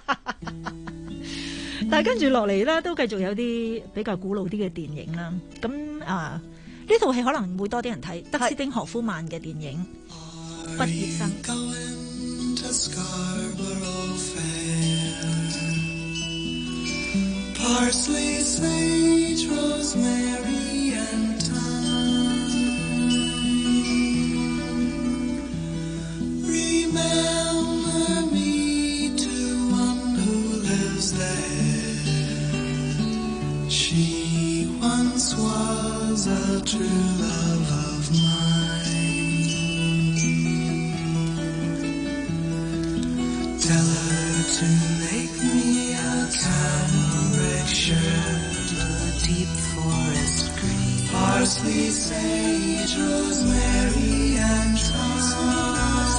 但係跟住落嚟咧，都繼續有啲比較古老啲嘅電影啦。咁啊，呢套戲可能會多啲人睇，德斯汀荷夫曼嘅電影《畢業生》。 Parsley, sage, rosemary, and thyme. Remember me to one who lives there. She once was a true love of mine. Tell her to make me a cambric shirt, a deep forest green. Parsley, sage, rosemary, and thyme.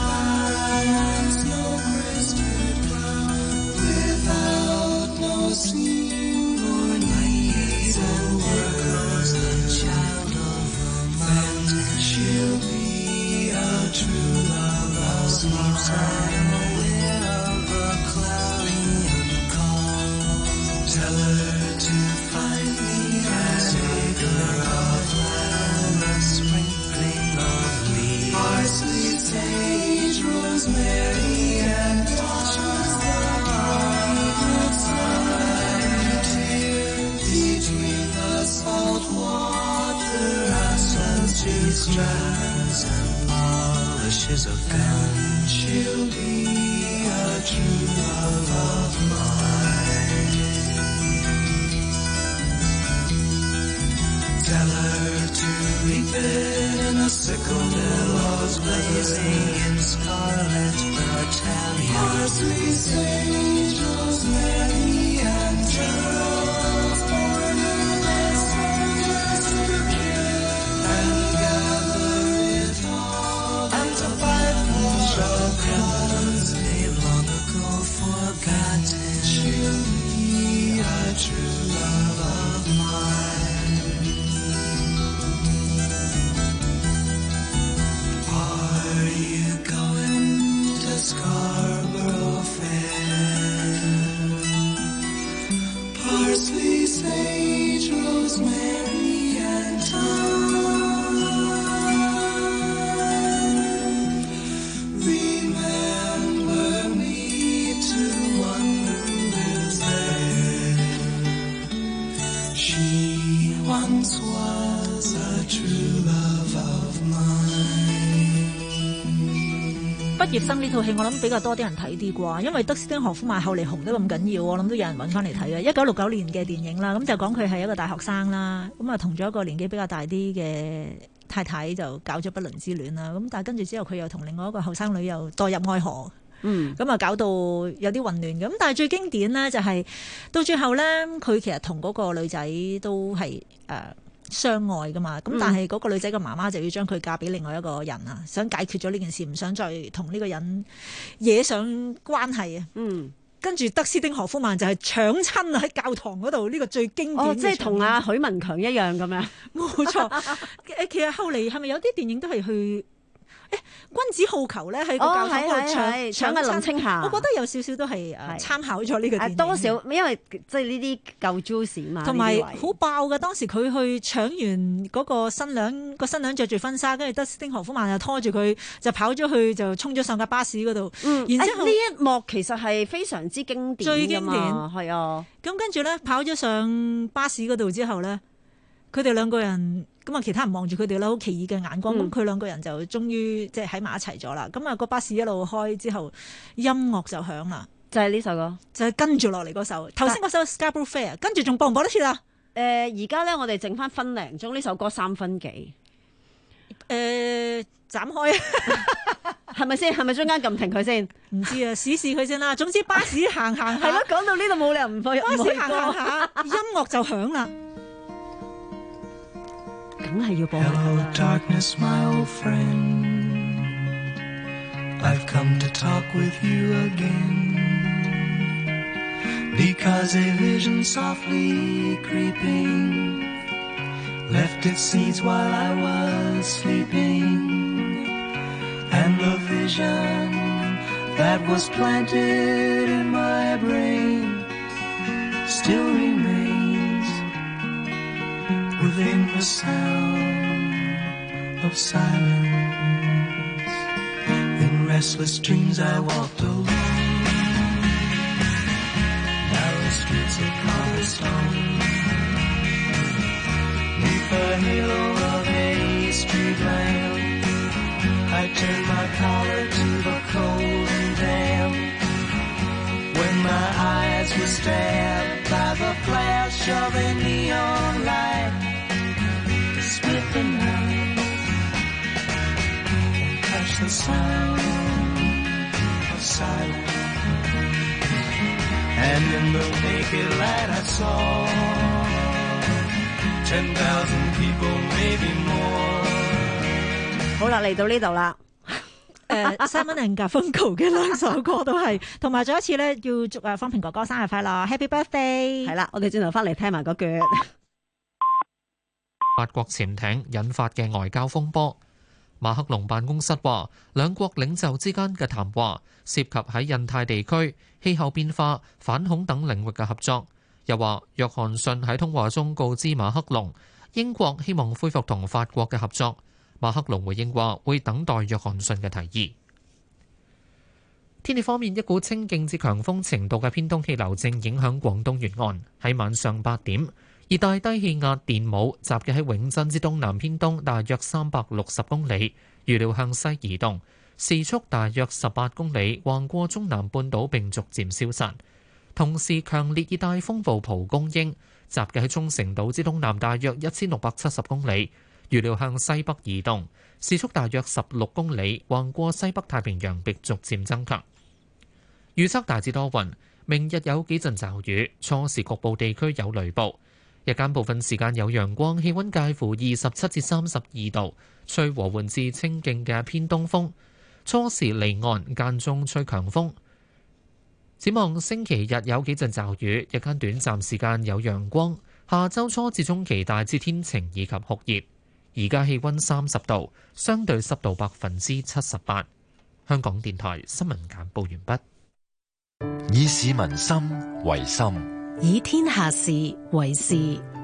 No crested brown, without no seam or knees, and there goes the child of romance. She'll be a true love of sleeps. I'm aware of a cloudy and calm. Tell her to find me an acre of land, a sprinkling of leaves. Parsley, sage, rosemary, ruby strands and polishes of gun. She'll be a true love of mine. Tell her to reap it in a sickle, billows blazing in scarlet battalion. Parsley, sage, rosemary, and thyme. Guns they've long ago forgotten. She'll be a true love of mine. Are you going to Scarborough Fair? Parsley, sage, rosemary, and thyme. Was a true love of mine. 畢業生呢套戲我諗比較多啲人睇啲啩，因為德斯汀荷夫曼後嚟紅得咁緊要，我諗都有人揾翻嚟睇嘅。一九六九年嘅電影啦，咁就講佢係一個大學生啦，咁啊同咗一個年紀比較大啲嘅太太就搞咗不倫之戀啦，咁但係跟住之後佢又同另外一個後生女又墮入愛河。嗯，咁啊搞到有啲混亂嘅，咁但係最經典咧就係、是、到最後咧，佢其實同嗰個女仔都係誒、呃、相愛噶嘛，咁、嗯、但係嗰個女仔嘅媽媽就要將佢嫁俾另外一個人啊，想解決咗呢件事，唔想再同呢個人惹上關係啊。嗯，跟住德斯汀荷夫曼就係搶親啊喺教堂嗰度，呢、這個最經典嘅、哦， 即係同阿許文強一樣咁樣。 冇錯，誒，其實後嚟係咪有啲電影都係去？誒，君子好逑咧喺個教堂嗰度搶搶嘅林青霞，我覺得有少少都係誒參考咗呢個電影， 多少因為即係呢啲舊 juice 嘛， 同埋好爆嘅。當時佢去搶完嗰個新娘，個新娘着住婚紗，跟住德斯汀荷夫曼就拖住佢就跑咗去，就衝咗上架巴士嗰度。嗯，然之後呢一幕其實係非常之經典，最經典係啊。咁跟住咧跑咗上巴士嗰度之後咧，佢哋兩個人。咁啊！其他人望住佢哋啦，好奇異嘅眼光。咁佢兩個人就終於即係喺埋一齊咗啦。咁啊，個巴士一路開之後，音樂就響啦， 就係呢首歌， 就係跟住落嚟嗰首。頭先嗰首 Scarborough Fair， 跟住仲播唔播得切啊？ 誒，而家咧我哋剩翻分零鐘，呢首歌三分幾。 誒，斬開啊！ 係咪先？係咪中間撳停佢先？ 唔知啊，試試佢先啦。總之巴士行行下， 係咯，講到呢度冇理由唔放， 巴士行行下，音樂就響啦。 Hello, darkness, my old friend. I've come to talk with you again. Because a vision softly creeping left its seeds while I was sleeping. And the vision that was planted in my brain still remains within the sound of silence. In restless dreams I walked alone, narrow streets of cobblestone. Neath the halo of a street lamp, I turned my collar to the cold and damp. When my eyes were stabbed by the flash of a neon light, split the night and touch the sound of silence. And in the naked light I saw ten thousand people, maybe more. 好啦，嚟到呢度啦。 誒 Simon and Garfunkel 嘅兩首歌都係，同埋再一次咧要祝啊方平哥哥生日快樂 ，Happy Birthday！ 係啦，我哋轉頭翻嚟聽埋嗰句。 法國潛艇引發嘅外交風波，馬克龍辦公室話，兩國領袖之間嘅談話涉及喺印太地區、氣候變化、反恐等領域嘅合作。又話約翰遜喺通話中告知馬克龍，英國希望恢復同法國嘅合作。馬克龍回應話會等待約翰遜嘅提議。天氣方面，一股清勁至強風程度嘅偏東氣流正影響廣東沿岸。喺晚上八點， 熱帶低氣壓電母集結喺永珍之東南偏東大約三百六十公里，預料向西移動，時速大約十八公里，橫過中南半島並逐漸消散。同時，強烈熱帶風暴蒲公英集結喺沖繩島之東南大約一千六百七十公里，預料向西北移動，時速大約十六公里，橫過西北太平洋並逐漸增強。預測大致多雲，明日有幾陣驟雨，初時局部地區有雷暴。日間部分時間有陽光，氣溫介乎二十七至三十二度，吹和緩至清勁嘅偏東風。初時離岸，間中吹強風。展望星期日有幾陣驟雨，日間短暫時間有陽光。下周初至中期大致天晴以及酷熱。而家氣溫三十度，相對濕度百分之七十八。香港電台新聞簡報完畢。 以市民心為心， 以天下事為事。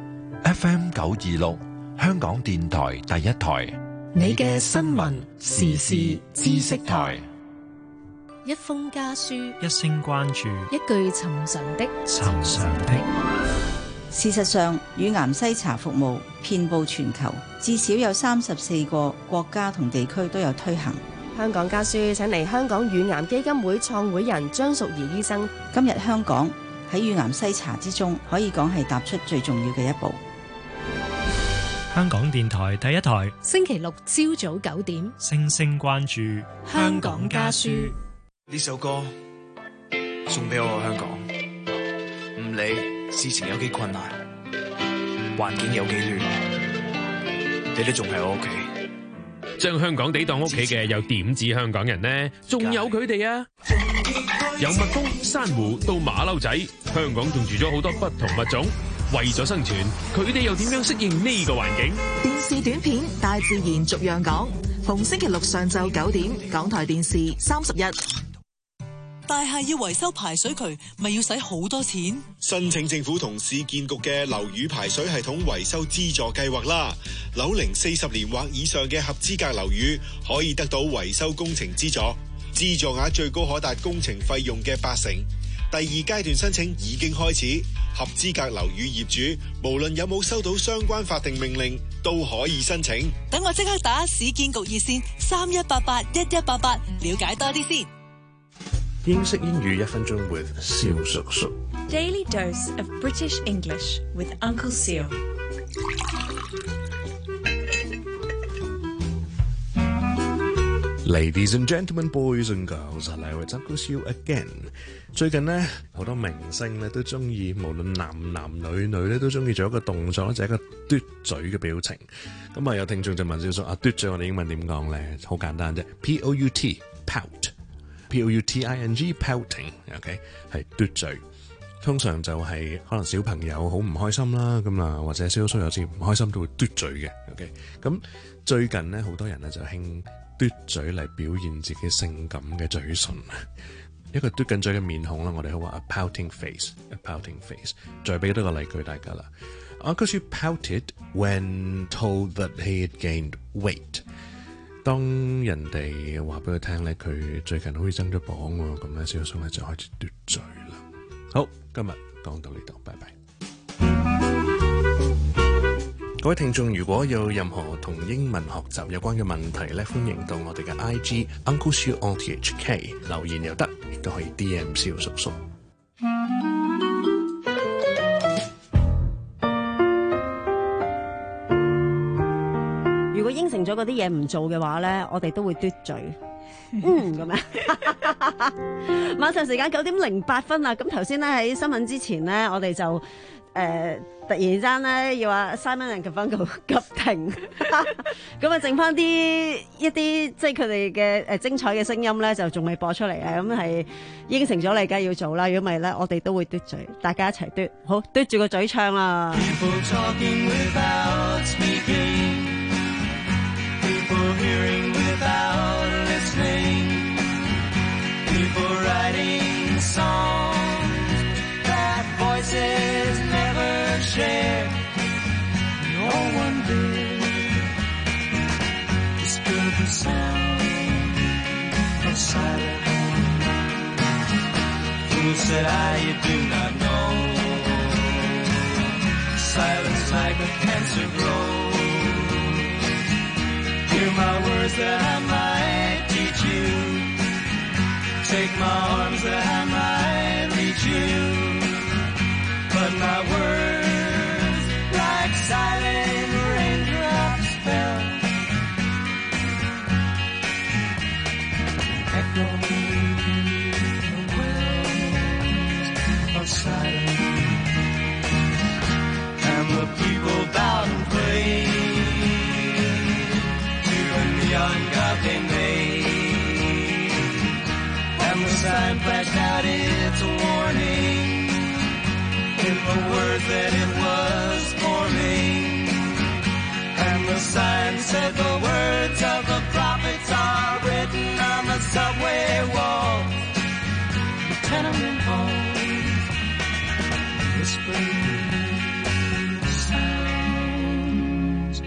F M 九二六，香港電台第一台， 你嘅新聞時事知識台。 一封家書， 一聲關注， 一句尋常的尋常的。 事實上，乳癌篩查服務遍佈全球，至少有三十四個國家同地區都有推行。 香港家書請嚟香港乳癌基金會創會人張淑儀醫生。 今日香港喺乳癌篩查之中，可以講係踏出最重要嘅一步。 香港電台第一台， 星期六朝早九點， 聲聲關注香港家書。 呢首歌送俾我香港，唔理事情有幾困難，環境有幾亂，你都仲喺我屋企。 將香港地當屋企嘅又點止香港人呢？仲有佢哋啊！由蜜蜂、珊瑚到馬騮仔，香港仲住咗好多不同物種。為咗生存，佢哋又點樣適應呢個環境？ 電視短片《大自然逐樣講》，逢星期六上晝九點，港台電視三十一。 大廈要維修排水渠，咪要使好多錢？ 申請政府同市建局嘅樓宇排水系統維修資助計劃啦。樓齡四十年或以上嘅合資格樓宇可以得到維修工程資助，資助額最高可達工程費用嘅八成。第二階段申請已經開始，合資格樓宇業主無論有冇收到相關法定命令，都可以申請。 等我即刻打市建局熱線三一八八一一八八，了解多啲先。 英式英語一分鐘 with 蕭叔叔。 Daily dose of British English with Uncle Seal。 Ladies and gentlemen, boys and girls, hello, it's Uncle Seal again。最近呢，好多明星咧都中意，無論男男女女咧都中意做一個動作，就係一個嘟嘴嘅表情。咁啊，有聽眾就問蕭叔啊，嘟嘴我哋英文點講咧？好簡單啫 ，P O U T pout。P O U T I N G pouting，OK， 係嘟嘴。通常就係可能小朋友好唔開心啦，咁啊或者蕭叔有時唔開心都會嘟嘴嘅。OK， 咁最近咧好多人咧就興嘟嘴嚟表現自己性感嘅嘴唇，一個嘟緊嘴嘅面孔啦，我哋好話 a pouting face，a pouting face。再俾多個例句大家啦。Uncle Seal pouted when told that he had gained weight。當人哋話俾佢聽咧，佢最近好似增咗磅喎，咁咧蕭叔咧就開始嘟嘴啦。好，今日講到呢度，拜拜。各位聽眾，如果有任何同英文學習有關嘅問題咧，歡迎到我哋嘅 I G Uncle Seal on T H K 留言又得，亦都可以 D M 蕭叔叔。 如果應承咗嗰啲嘢唔做嘅話咧，我哋都會嘟嘴。嗯，咁樣。晚上時間九點零八分啦。咁頭先咧喺新聞之前咧，我哋就誒、呃、突然之間咧要話 Simon and Garfunkel 急停，咁啊剩翻啲一啲即係佢哋嘅誒精彩嘅聲音咧，就仲未播出嚟啊。咁係應承咗你，梗係要做啦。如果唔係咧，我哋都會嘟嘴，大家一齊嘟，好嘟住個嘴唱啦。 People hearing without listening, people writing songs that voices never share. No one did disturb the sound of silence. Who said I, you do not know? Silence. the cancer grows. Hear my words that I might teach you. Take my arms that I might reach you. But my words, like silent raindrops, fell, echoing the wells of silence. And the people bowed and prayed to the neon god they made. And the sign flashed out its warning in the words that it was forming. And the sign said the words of the prophets are written on the subway walls, the tenement halls, whispering sounds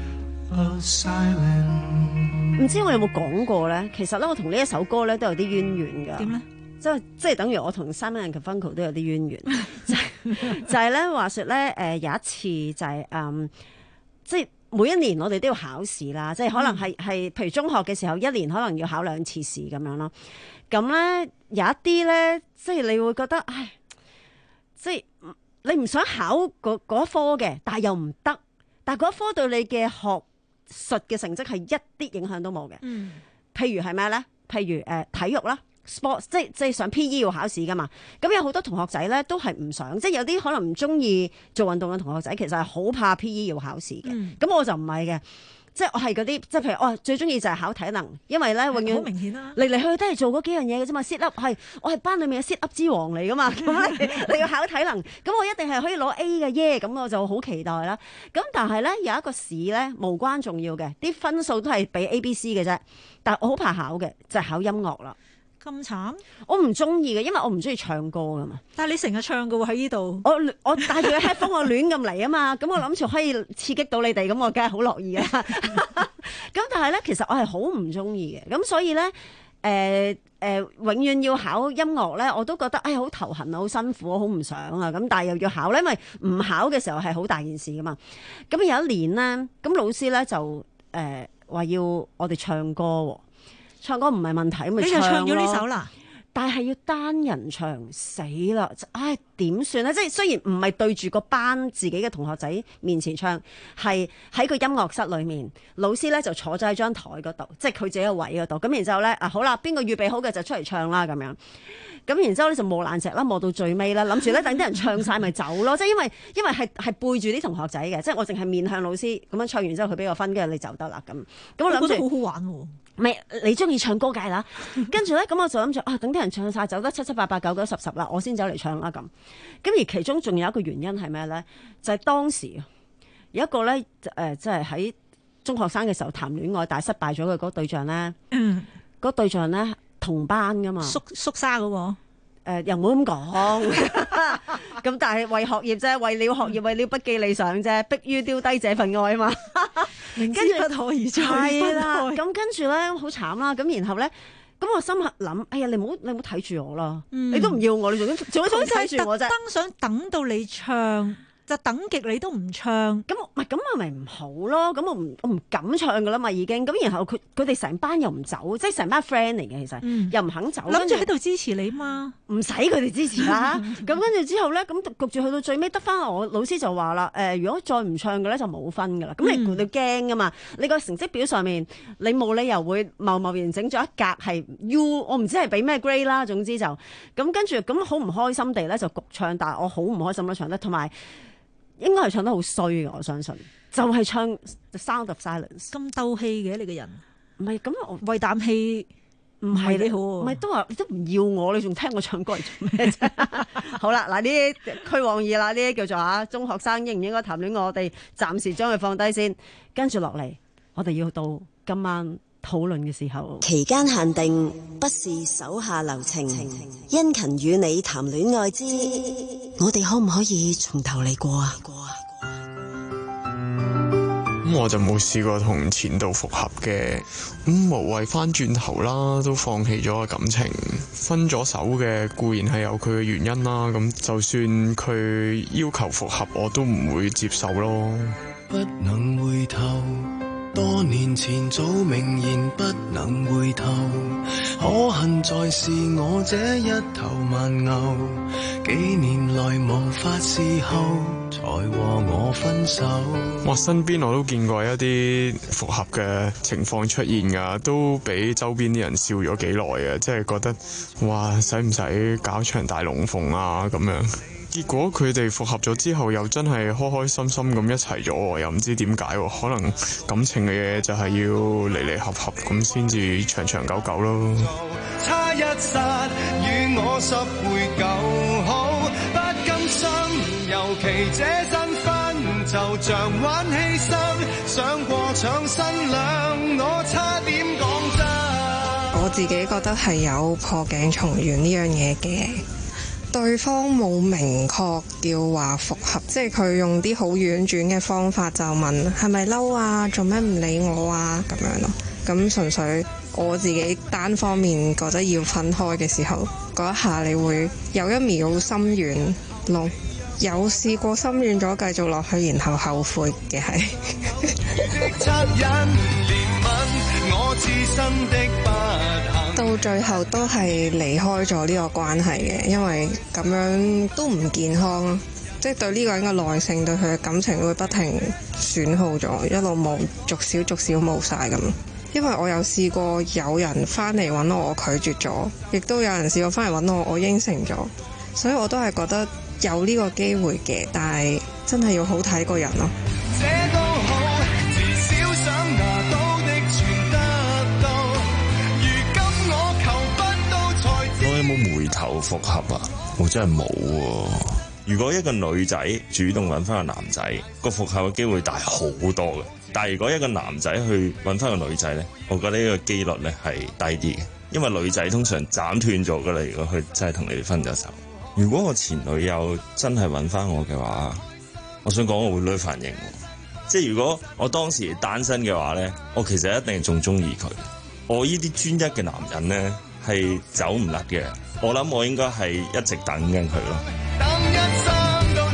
of silence. 唔知我有冇講過咧？其實咧，我同呢一首歌咧都有啲淵源㗎。 點咧？ 即係即係等於我同 Simon and Garfunkel 都有啲淵源。就係就係咧話説咧，誒、呃、有一次就係、是、嗯，即係每一年我哋都要考試啦，即係可能係係譬如中學嘅時候，一年可能要考兩次試咁樣咯。咁咧有一啲咧，即係你會覺得，唉，即係你唔想考嗰嗰一科嘅，但係又唔得，但係嗰一科對你嘅學術嘅成績係一啲影響都冇嘅。 嗯， 譬如係咩咧？譬如誒、呃、體育啦。sport 即係即係上 P E 要考試噶嘛，咁有好多同學仔咧都係唔想，即係有啲可能唔中意做運動嘅同學仔，其實係好怕 P E 要考試嘅。咁、嗯、我就唔係嘅，即係我係嗰啲，即係譬如我、哦、最中意就係考體能，因為咧永遠好明顯啦， 嚟嚟去去都係做嗰幾樣嘢嘅啫嘛。sit up 係我係班裡面嘅 sit up 之王嚟噶嘛，咁你你要考體能，咁我一定係可以攞 A 嘅耶，咁我就好期待啦。咁但係咧有一個試咧無關重要嘅，啲分數都係俾 A B C 嘅啫，但係我好怕考嘅就係、是、考音樂啦。 咁慘， 我唔中意嘅，因為我唔中意唱歌噶嘛。 但係你成日唱噶喎喺呢度， 我我帶住個 headphone 我亂咁嚟啊嘛，咁我諗住可以刺激到你哋，咁我梗係好樂意啦。咁但係咧，其實我係好唔中意嘅，咁所以咧，誒、呃、誒、呃，永遠要考音樂咧，我都覺得哎好頭痕啊，好辛苦，我好唔想啊。咁但係又要考咧，因為唔考嘅時候係好大件事噶嘛。咁有一年咧，咁老師咧就誒話、呃、要我哋唱歌喎。唱歌唔係問題，咁咪唱咯。你就唱咗呢首啦，但係要單人唱，死啦！唉，點算咧？即係雖然唔係對住個班自己嘅同學仔面前唱，係喺個音樂室裏面，老師咧就坐咗喺張台嗰度，即係佢自己個位嗰度。咁然之後咧，啊好啦，邊個預備好嘅就出嚟唱啦咁樣。咁然之後咧就磨爛石啦，磨到最尾啦，諗住咧等啲人唱晒咪走咯。即係因為因為係係背住啲同學仔嘅，即係我淨係面向老師咁樣唱完之後，佢俾個分，跟住你走得啦咁。咁我諗住好好玩喎、哦。 咪你中意唱歌界啦，跟住咧咁我就諗住啊，等啲人唱晒走得七七八八九九十十啦，我先走嚟唱啦咁。咁而其中仲有一個原因係咩咧？就係、是、當時有一個咧誒，即係喺中學生嘅時候談戀愛，但係失敗咗嘅嗰個對象咧，嗯，嗰對象咧同班噶嘛， 縮縮沙嗰個。 誒、呃、又唔好咁講，咁但係為學業啫，為了學業，為了不寄理想啫，迫於丟低這份愛啊嘛， 明知不可以再係啦，咁跟住咧好慘啦，咁然後咧，咁我心諗，哎呀，你唔好你唔好睇住我啦、嗯，你都唔要我，你仲仲仲睇住我啫， 特登想等到你唱。就等極你都唔唱， 咁唔係咁我咪唔好咯，咁我唔我唔敢唱噶啦嘛已經，咁然後佢佢哋成班又唔走，即係成班 friend 嚟嘅其實，嗯、又唔肯走， 諗住喺度支持你嘛， 唔使佢哋支持啦。咁跟住之後咧，咁焗住去到最尾得翻我，老師就話啦，誒、呃、如果再唔唱嘅咧就冇分噶啦，咁、嗯、你你驚噶嘛？你個成績表上面你冇理由會貿貿然整咗一格係 U， 我唔知係俾咩 grade 啦，總之就咁跟住咁好唔開心地咧就焗唱，但係我好唔開心啦唱得，同埋。應該係唱得好衰嘅，我相信就係、是、唱 The Sound of Silence 咁鬥氣嘅你個人， 唔係咁為啖氣唔係你好， 唔係都話你都唔要我，你仲聽我唱歌嚟做咩啫？好啦，嗱呢啲區往二啦，呢啲叫做啊中學生應唔應該談戀愛？我哋暫時將佢放低先，跟住落嚟，我哋要到今晚討論嘅時候， 期間限定不是手下留情，殷勤與你談戀愛之，我哋可唔可以從頭嚟過啊？ 咁我就冇試過同前度復合嘅，咁無謂翻轉頭啦，都放棄咗個感情，分咗手嘅固然係有佢嘅原因啦，咁就算佢要求復合，我都唔會接受咯。 不能回頭，多年前早明言不能回頭，可恨在是我這一頭蠻牛，幾年來無法侍候，才和我分手。 我身邊我都見過一啲復合嘅情況出現㗎，都俾周邊啲人笑咗幾耐啊！即係覺得哇，使唔使搞場大龍鳳啊咁樣？結果佢哋復合咗之後，又真係開開心心咁一齊咗，又唔知點解，可能感情嘅嘢就係要離離合合咁先至長長久久咯。 差一剎與我十回舊好，不甘心，尤其這身份就像玩犧牲，想過搶新娘，我差點講真。 我自己覺得係有破鏡重圓呢樣嘢嘅。對方冇明確叫話復合，即係佢用啲好婉轉嘅方法就問係咪嬲啊，做咩唔理我啊咁樣咯。咁純粹我自己單方面覺得要分開嘅時候，嗰一下你會有一秒心軟咯。有試過心軟咗繼續落去，然後後悔嘅係。到最後都係離開咗呢個關係嘅，因為咁樣都唔健康咯。即係對呢個人嘅耐性，對佢嘅感情會不停損耗咗，一路冇逐少逐少冇晒咁。因為我有試過有人翻嚟揾我，我拒絕咗；亦都有人試過翻嚟揾我，我應承咗。所以我都係覺得有呢個機會嘅，但係真係要好睇個人咯。 我有冇回頭復合啊？我真係冇喎。如果一個女仔主動揾翻個男仔，個復合嘅機會大好多嘅。但係如果一個男仔去揾翻個女仔呢，我覺得呢個機率呢係低啲嘅，因為女仔通常斬斷咗噶啦。如果佢真係同你哋分咗手，如果我前女友真係揾翻我嘅話，我想講我會女反應。即係如果我當時單身嘅話呢，我其實一定仲中意佢。我呢啲專一嘅男人呢，係走唔甩嘅，我諗我應該係一直等緊佢咯。等一生都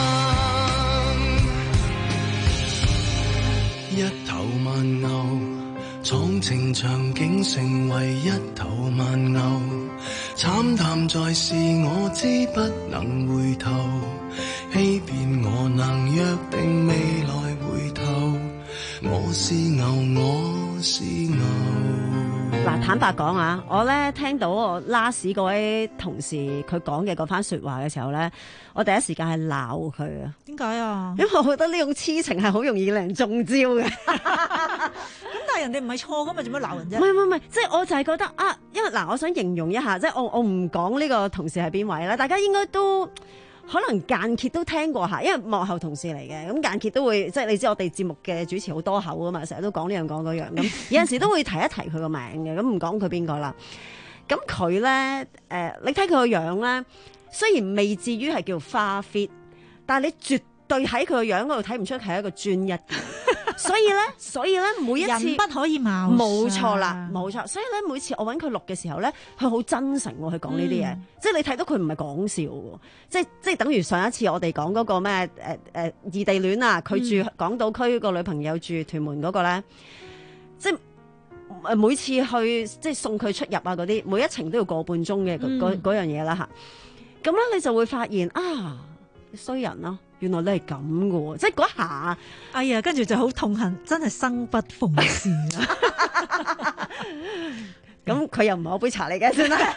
等， 一頭蠻牛，闖情場竟成為一頭蠻牛，慘淡在是我知不能回頭，欺騙我能約定未來回頭，我是牛，我是牛。 嗱，坦白講啊，我咧聽到我 last 嗰位同事佢講嘅嗰番說話嘅時候咧，我第一時間係鬧佢啊！ 點解啊？ 因為我覺得呢種痴情係好容易令人中招嘅。 咁但係人哋唔係錯噶嘛，做咩鬧人啫？ 唔係唔係，即係我就係覺得啊，因為嗱，我想形容一下，即係我我唔講呢個同事係邊位啦，大家應該都可能間歇都聽過下，因為幕後同事嚟嘅，咁間歇都會，即係你知我哋節目嘅主持好多口啊嘛，成日都講呢樣講嗰樣，咁有陣時都會提一提佢個名嘅，咁唔講佢邊個啦。咁佢咧，誒，你睇佢個樣咧，雖然未至於係叫花 fit，但係你絕對喺佢個樣嗰度睇唔出係一個專一嘅。所以咧，所以咧，每一次人不可以貌相， 冇錯啦，冇錯。所以咧，每次我揾佢錄嘅時候咧，佢好真誠喎，佢講呢啲嘢，嗯、即係你睇到佢唔係講笑喎，即係即係等於上一次我哋講嗰個咩誒誒異地戀啊，佢住港島區個女朋友住屯門嗰個咧，即係誒每次去即係送佢出入啊嗰啲，每一程都要個半鐘嘅嗰嗰樣嘢啦嚇。咁咧你就會發現啊，衰人咯、啊。原來你係咁嘅喎，即係嗰下， 哎呀，跟住就好痛恨，真係生不逢時啊！ 咁佢又唔係我杯茶嚟嘅，真係，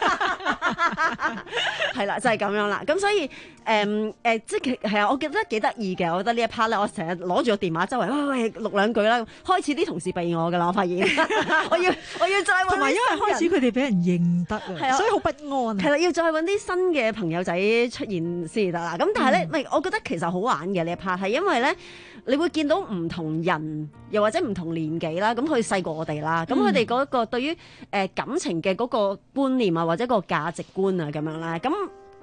係啦，就係、是、咁樣啦。咁所以誒誒、呃呃，即係係啊，我覺得幾得意嘅。我覺得呢一 part 咧，我成日攞住個電話周圍喂喂錄兩句啦。開始啲同事避我㗎啦，我發現，我要我要再揾， 同埋因為開始佢哋俾人認得啊，所以好不安。 係啦，要再揾啲新嘅朋友仔出現先得啦。咁但係咧，唔係、嗯，我覺得其實好玩嘅呢一 part 係因為咧，你會見到唔同人，又或者唔同年紀啦。咁佢細過我哋啦，咁佢哋嗰個對於誒。呃感情嘅嗰個觀念啊，或者個價值觀啊，咁樣啦，咁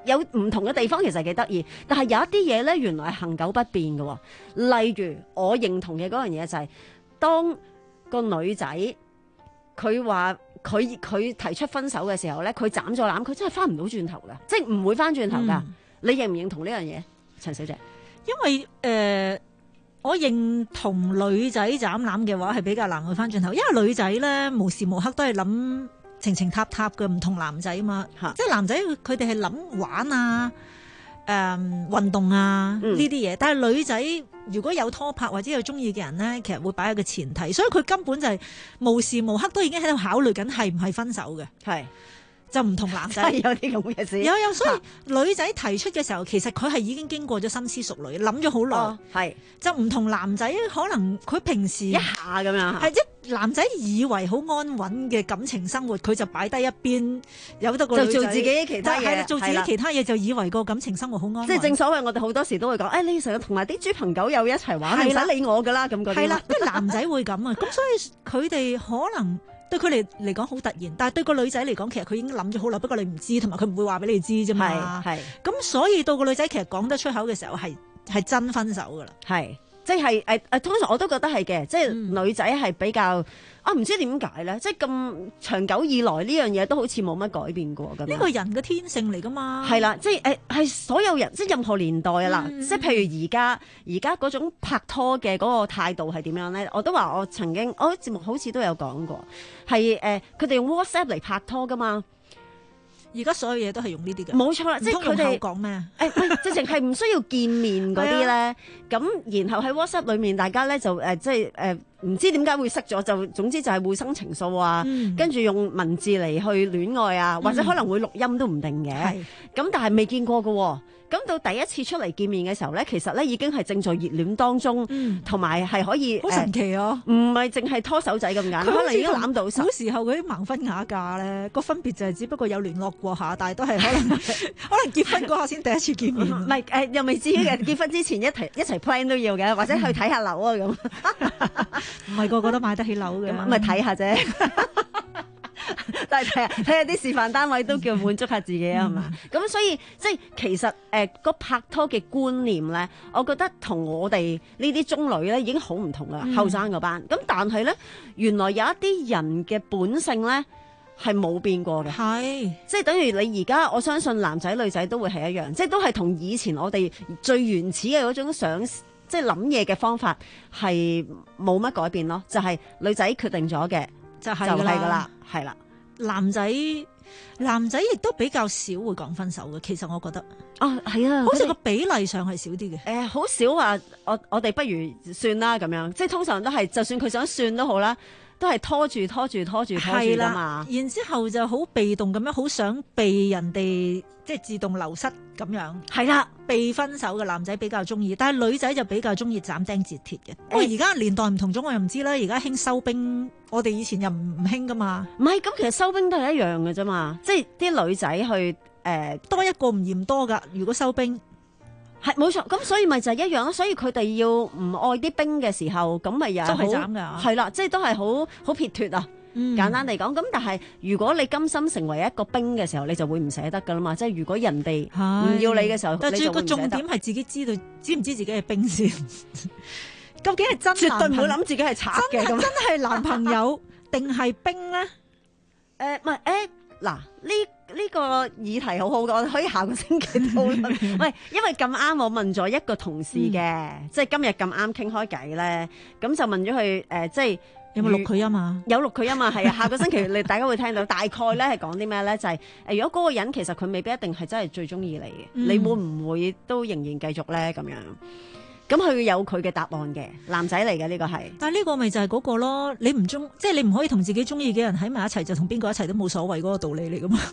有唔同嘅地方其實幾得意，但係有一啲嘢咧原來係恒久不變嘅。例如我認同嘅嗰樣嘢就係、是，當個女仔佢話佢佢提出分手嘅時候咧，佢斬咗纜，佢真係翻唔到轉頭㗎，即係唔會翻轉頭㗎。嗯、你認唔認同呢樣嘢，陳小姐？ 因為誒、呃，我認同女仔斬纜嘅話係比較難去翻轉頭，因為女仔咧無時無刻都係諗情情塔塔嘅，唔同男仔嘛。哈即係男仔佢哋係諗玩啊、誒、呃、運動啊呢啲嘢，但係女仔如果有拖拍或者有中意嘅人咧，其實會擺喺個前提，所以佢根本就係無時無刻都已經喺度考慮緊係唔係分手嘅。係。就唔同男仔有啲咁嘅事， 有有，所以女仔提出嘅時候，其實佢係已經經過咗深思熟慮，諗咗好耐。係、哦、就唔同男仔，可能佢平時一下咁樣，係一男仔以為好安穩嘅感情生活，佢就擺低一邊，有得個女仔就做自己其他嘢， 做自己其他嘢就以為個感情生活好安穩。 即係正所謂，我哋好多時都會講，誒、哎，你成日同埋啲豬朋狗友一齊玩，唔使理我噶啦，咁嗰啲。係啦， 啲男仔會咁啊，咁所以佢哋可能。對佢嚟嚟講好突然，但係對個女仔嚟講，其實佢已經諗咗好耐，不過你唔知，同埋佢唔會話俾你知啫嘛。係，咁所以到個女仔其實講得出口嘅時候，係係真分手噶啦。係，即係誒誒，通常我都覺得係嘅，即係女仔係比較。啊，唔知點解咧？即係咁長久以來呢樣嘢都好似冇乜改變過咁。 呢個人嘅天性嚟噶嘛？ 係啦，即係誒係所有人，即係任何年代啊啦。嗯、即係譬如而家而家嗰種拍拖嘅嗰個態度係點樣咧？我都話我曾經我節目好似都有講過，係誒佢哋用 WhatsApp 嚟拍拖噶嘛。 而家所有嘢都係用呢啲嘅， 冇錯啦，即係佢哋講咩？ 誒，唔係，直情係唔需要見面嗰啲咧。咁然後喺 WhatsApp 裏面，大家咧就誒、呃，即係誒，唔、呃、知點解會識咗，就總之就係互生情愫啊。嗯、跟住用文字嚟去戀愛啊，或者可能會錄音都唔定嘅。咁、嗯、但係未見過嘅喎。咁到第一次出嚟見面嘅時候咧，其實咧已經係正在熱戀當中，同埋係可以好神奇哦！ 唔係淨係拖手仔咁簡單，可能已經攬到手。 古時候嗰啲盲婚啞嫁咧，個分別就係只不過有聯絡過下，但係都係可能可能結婚嗰下先第一次見面。 唔係誒，又未至於嘅，結婚之前一齊一齊 plan 都要嘅，或者去睇下樓啊咁。 唔係個個都買得起樓嘅， 咁咪睇下啫。但係睇下睇下啲示範單位都叫滿足下自己啊，係嘛？咁所以即係其實誒個、呃、拍拖嘅觀念咧，我覺得同我哋呢啲中女咧已經好唔同啦，後生嗰班。咁但係咧，原來有一啲人嘅本性咧係冇變過嘅，係即係等於你而家我相信男仔女仔都會係一樣，即係都係同以前我哋最原始嘅嗰種想即係諗嘢嘅方法係冇乜改變咯，就係、是、女仔決定咗嘅。就係噶啦，係啦。 男仔男仔亦都比較少會講分手嘅，其實我覺得啊，係啊， 好似個比例上係少啲嘅。 誒、呃，好少話我我哋不如算啦咁樣，即係通常都係，就算佢想算都好啦，都係拖住拖住拖住拖住噶嘛。 然之後就好被動咁樣，好想被人哋即係自動流失咁樣。係啦，被分手嘅男仔比較中意，但係女仔就比較中意斬釘截鐵嘅。不過而家年代唔同咗，我又唔知啦。而家興收兵，我哋以前又唔唔興噶嘛。 唔係，咁其實收兵都係一樣嘅啫嘛。即係啲女仔去誒、呃、 多一個唔嫌多噶。如果收兵係冇錯，咁所以咪就係一樣咯。所以佢哋要唔愛啲兵嘅時候，咁咪又係好斬㗎。 係啦，即係都係好好撇脱啊。嗯、簡單嚟講，咁但係如果你甘心成為一個兵嘅時候，你就會唔捨得噶啦嘛。即係如果人哋唔要你嘅時候， 但係最個重點係自己知道知唔知自己係兵先。究竟係真絕對唔會諗自己係賊嘅， 真真係男朋友定係兵咧？ 誒唔係誒嗱呢呢個議題好好嘅，我哋可以下個星期討論。喂，因為咁啱我問咗一個同事嘅，嗯、即係今日咁啱傾開偈咧，咁就問咗佢誒，即係。 有冇錄佢音啊？ 有錄佢音啊，係啊！下個星期你大家會聽到，大概咧係講啲咩咧？就係、是、誒，如果嗰個人其實佢未必一定係真係最中意你嘅，嗯、你會唔會都仍然繼續咧？咁樣，咁佢有佢嘅答案嘅，男仔嚟嘅呢個係。 但係呢個咪就係嗰個咯，你唔中，即係你唔可以同自己中意嘅人喺埋一齊，就同邊個一齊都冇所謂嗰個道理嚟噶嘛？誒、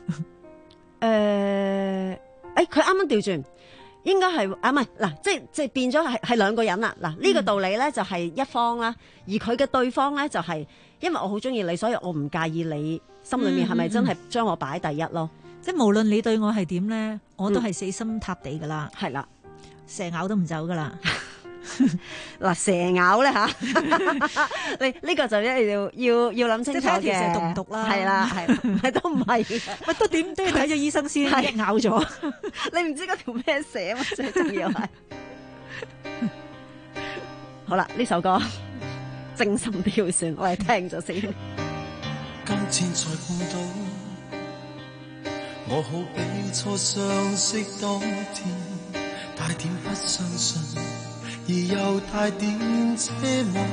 呃，誒，佢啱啱調轉。應該係啊，唔係嗱，即係即係變咗係係兩個人啦。嗱，呢個道理咧就係一方啦，而佢嘅對方咧就係、是、因為我好中意你，所以我唔介意你心裏面係咪真係將我擺第一咯。 嗯嗯嗯、即係無論你對我係點咧，我都係死心塌地噶啦。係啦、嗯，蛇咬都唔走噶啦。 嗱蛇咬咧吓，你呢、呢個就一定要要要諗清楚即係睇下條蛇嘅， 毒唔毒啦。 係啦係，唔係都唔係， 乜都點都要睇咗醫生先，一咬咗， 你唔知嗰條咩蛇嘛？最重要係。好啦，呢首歌精心挑選，我哋聽咗先。 今天才碰到，我好比初相識當天，帶點不相信，而又帶點奢望。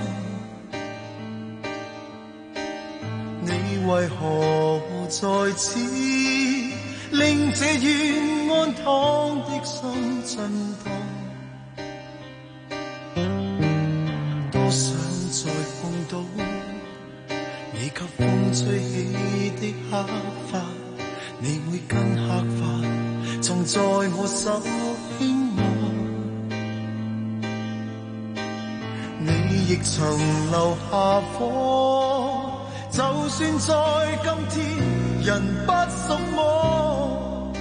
你為何在此，令這願安躺的心震盪？多想再碰到你給風吹起的黑髮，你每根黑髮曾在我手輕握，你亦曾留下火，就算在今天人不什麼，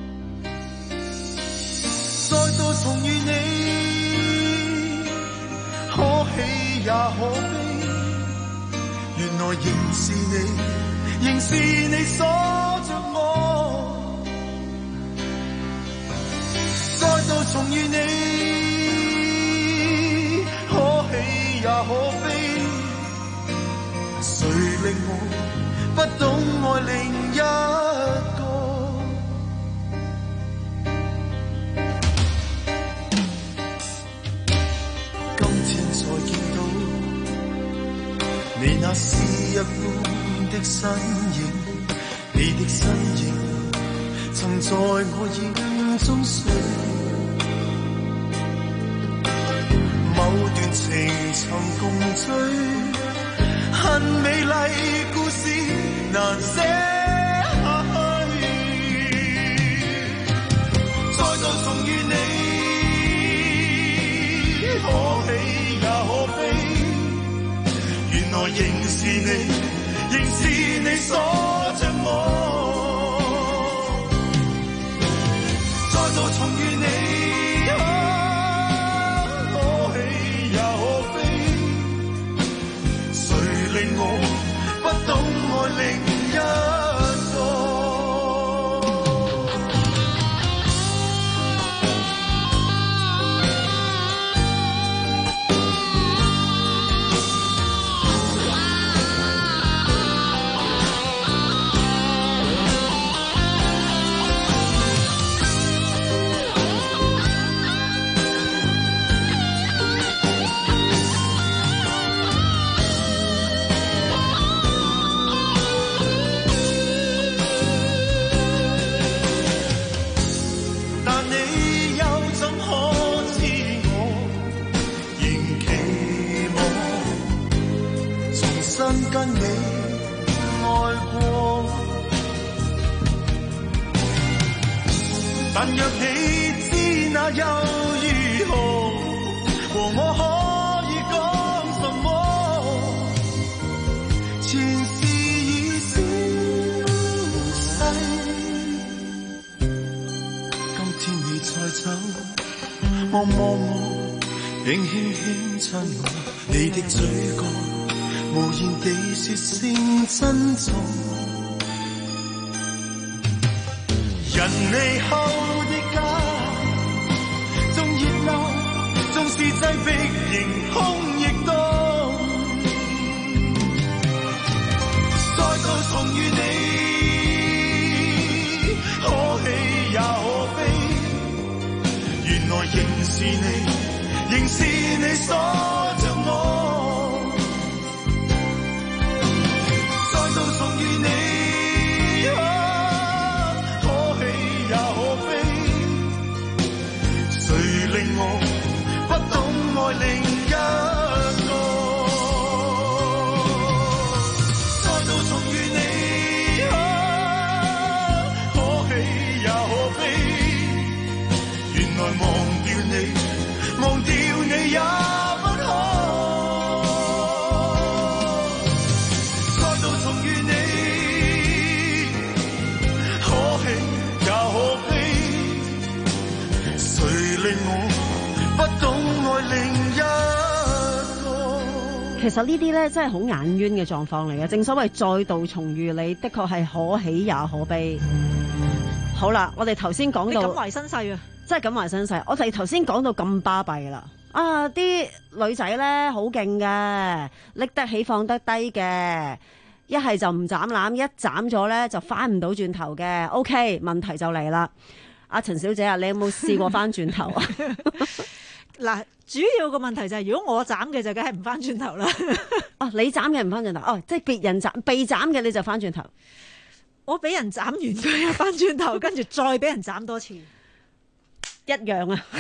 再度重遇你，可喜也可悲，原來仍是你，仍是你鎖着我，再度重遇你，可喜也可悲，誰令我不懂愛另一個？今天才見到你那詩一般的身影，你的身影曾在我眼中睡，某段情曾共追，很美麗故事難寫下去，再度重遇你，可喜也可悲，原來仍是你，仍是你鎖着我，再度重遇你，可喜也可悲，誰令我不懂愛另一個？跟你愛過，但若你知那又如何？和我可以講什麼？前事已消逝，今天你再走，望望我，並輕輕親我，你的嘴角無言地說聲珍重，人離後的家，縱熱鬧，縱是擠迫，仍空亦凍。再度重遇你，可喜也可悲，原來仍是你，仍是你鎖着我。重遇你，啊，可喜也可悲，誰令我不懂愛另一個？再度重遇你，啊，可喜也可悲，原來忘掉你，忘掉你也不可。 其實呢啲咧真係好眼冤嘅狀況嚟嘅，正所謂再度重遇你，的確係可喜也可悲。好啦，我哋頭先講到你感懷身世啊， 真係感懷身世。我哋頭先講到咁巴閉啦，啊啲女仔咧好勁嘅，拎得起放得低嘅，一係就唔斬攬，一斬咗咧就翻唔到轉頭嘅。OK， 問題就嚟啦，阿陳小姐啊，你有冇試過翻轉頭啊？ 嗱，主要個問題就係、是，如果我斬嘅就梗係唔翻轉頭啦。 哦，你斬嘅唔翻轉頭，哦，即係別人斬被斬嘅你就翻轉頭。 我俾人斬完佢又翻轉頭，跟住再俾人斬多次， 一樣啊！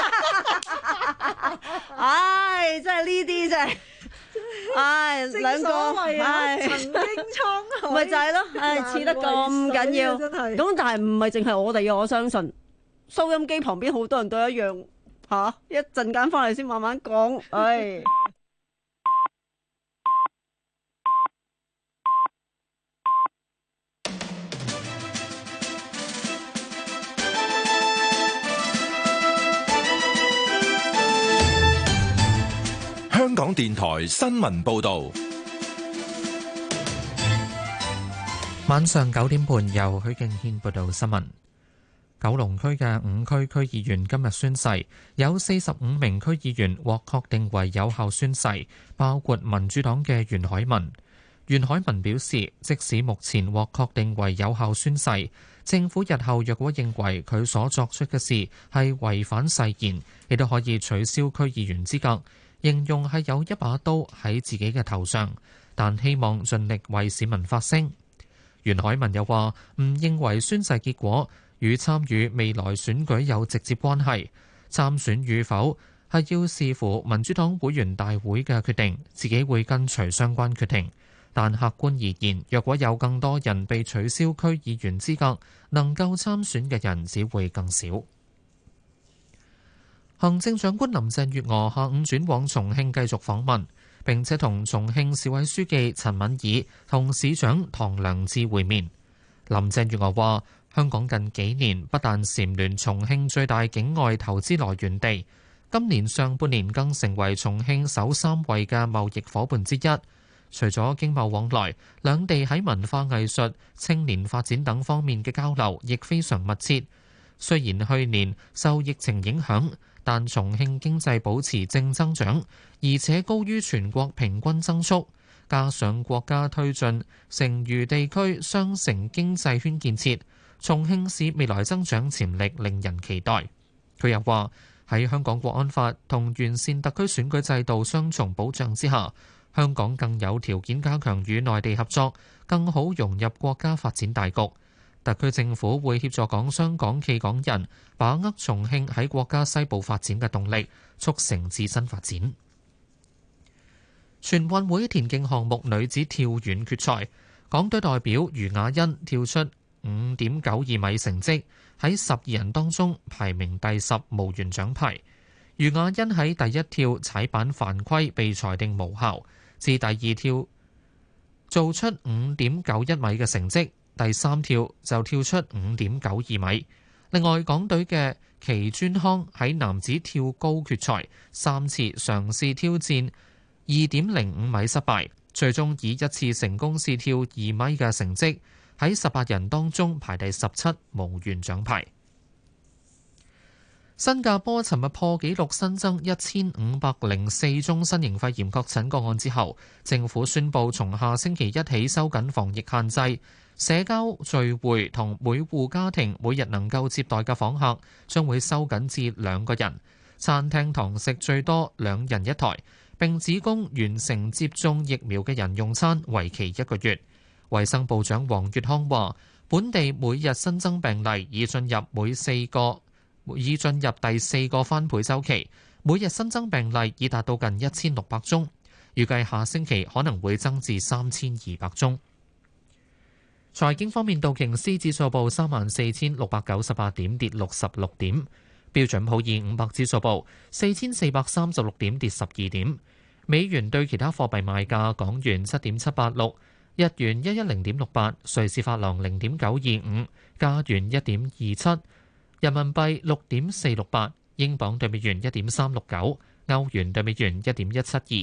唉，真係呢啲真係，唉，兩個唉， 曾經滄海， 咪就係咯，唉，似得咁緊要， 真係。 咁但係唔係淨係我哋嘅，我相信收音機旁邊好多人都一樣嚇。一陣間翻嚟先慢慢講，唉。 香港電台新聞報導， 晚上九點半由許敬軒報道新聞。九龍區嘅五區區議員今日宣誓，有四十五名區議員獲確定為有效宣誓，包括民主黨嘅袁海文。袁海文表示，即使目前獲確定為有效宣誓，政府日後若果認為佢所作出嘅事係違反誓言，亦都可以取消區議員資格。形容係有一把刀喺自己嘅頭上，但希望盡力為市民發聲。袁海文又話唔認為宣誓結果與參與未來選舉有直接關係，參選與否係要視乎民主黨會員大會嘅決定，自己會跟隨相關決定。但客觀而言，若果有更多人被取消區議員資格，能夠參選嘅人只會更少。行政長官林鄭月娥下午轉往重慶繼續訪問，並且同重慶市委書記陳敏爾同市長唐良智會面。林鄭月娥話：香港近幾年不但蟬聯重慶最大境外投資來源地，今年上半年更成為重慶首三位嘅貿易夥伴之一。除咗經貿往來，兩地喺文化藝術、青年發展等方面嘅交流亦非常密切。雖然去年受疫情影響，但重慶經濟保持正增長，而且高於全國平均增速。加上國家推進成渝地區雙城經濟圈建設，重慶市未來增長潛力令人期待。佢又話喺香港國安法同完善特區選舉制度雙重保障之下，香港更有條件加強與內地合作，更好融入國家發展大局。特區政府會協助港商港企港人把握重慶喺國家西部發展嘅動力，促成自身發展。全運會田徑項目女子跳遠決賽，港隊代表余雅欣跳出五點九二米成績，喺十二人當中排名第十，無緣獎牌。余雅欣喺第一跳踩板犯規被裁定無效，至第二跳做出五點九一米嘅成績。第三跳就跳出五點九二米。另外，港隊嘅祁尊康喺男子跳高決賽三次嘗試挑戰二點零五米失敗，最終以一次成功試跳二米嘅成績喺十八人當中排第十七，無緣獎牌。新加坡尋日破紀錄新增一千五百零四宗新型肺炎確診個案之後，政府宣布從下星期一起收緊防疫限制。社交聚會同每戶家庭每日能夠接待嘅訪客將會收緊至兩個人，餐廳堂食最多兩人一台，並只供完成接種疫苗嘅人用餐，為期一個月。衛生部長黃月康話：本地每日新增病例已進入每四個已進入第四個翻倍週期，每日新增病例已達到近一千六百宗，預計下星期可能會增至三千二百宗。財經方面，道瓊斯指數報三萬四千六百九十八點，跌六十六點；標準普爾五百指數報四千四百三十六點，跌十二點。美元對其他貨幣賣價：港元七點七八六，日元一一零點六八，瑞士法郎零點九二五，加元一點二七，人民幣六點四六八，英鎊對美元一點三六九，歐元對美元一點一七二，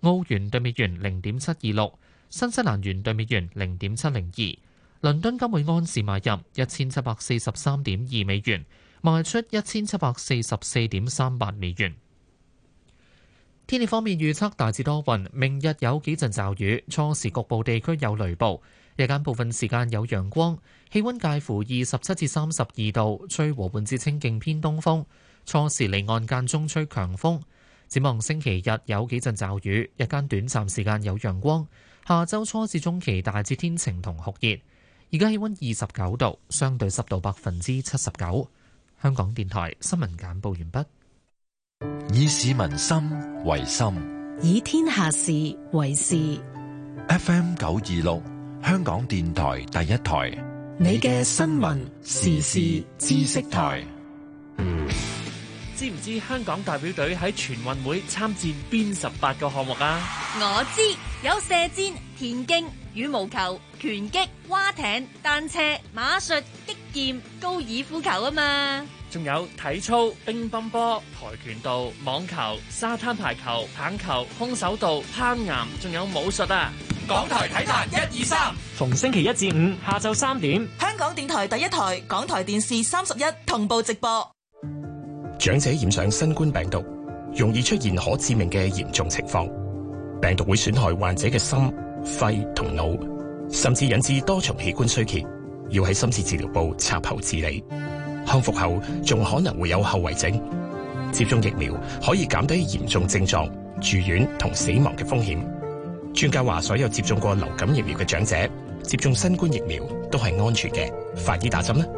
澳元對美元零點七二六，新西蘭元對美元零點七零二。倫敦金每安士買入一千七百四十三點二美元，賣出一千七百四十四點三八美元。天氣方面預測大致多雲，明日有幾陣驟雨，初時局部地區有雷暴，日間部分時間有陽光，氣溫介乎二十七至三十二度，吹和緩至清勁偏東風，初時離岸間中吹強風。展望星期日有幾陣驟雨，日間短暫時間有陽光，下週初至中期大致天晴同酷熱。而家氣溫二十九度，相對濕度百分之七十九。香港電台新聞簡報完畢。 以市民心為心， 以天下事為事。 F M 九二六，香港電台第一台， 你嘅新聞時事知識台。 知唔知香港代表隊喺全運會參戰邊十八個項目啊？ 我知，有射箭、田徑、羽毛球、拳擊、划艇、單車、馬術、擊劍、高爾夫球啊嘛。 仲有體操、乒乓波、跆拳道、網球、沙灘排球、棒球、空手道、攀岩，仲有武術啊！ 港台體壇一二三， 逢星期一至五下晝三點， 香港電台第一台、港台電視三十一同步直播。 長者染上新冠病毒，容易出現可致命嘅嚴重情況。病毒會損害患者嘅心、肺同腦，甚至引致多重器官衰竭，要喺深切治療部插喉治理。康復後仲可能會有後遺症。接種疫苗可以減低嚴重症狀、住院同死亡嘅風險。專家話，所有接種過流感疫苗嘅長者接種新冠疫苗都係安全嘅。快啲打針啦！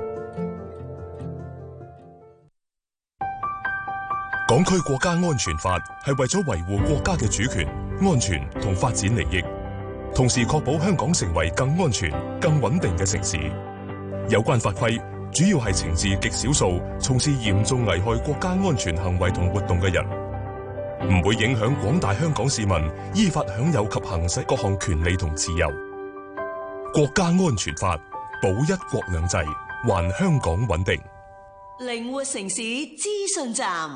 港區國家安全法係為咗維護國家嘅主權、安全同發展利益，同時確保香港成為更安全、更穩定嘅城市。有關法規主要係懲治極少數從事嚴重危害國家安全行為同活動嘅人，唔會影響廣大香港市民依法享有及行使各項權利同自由。國家安全法保一國兩制，還香港穩定。 靈活城市資訊站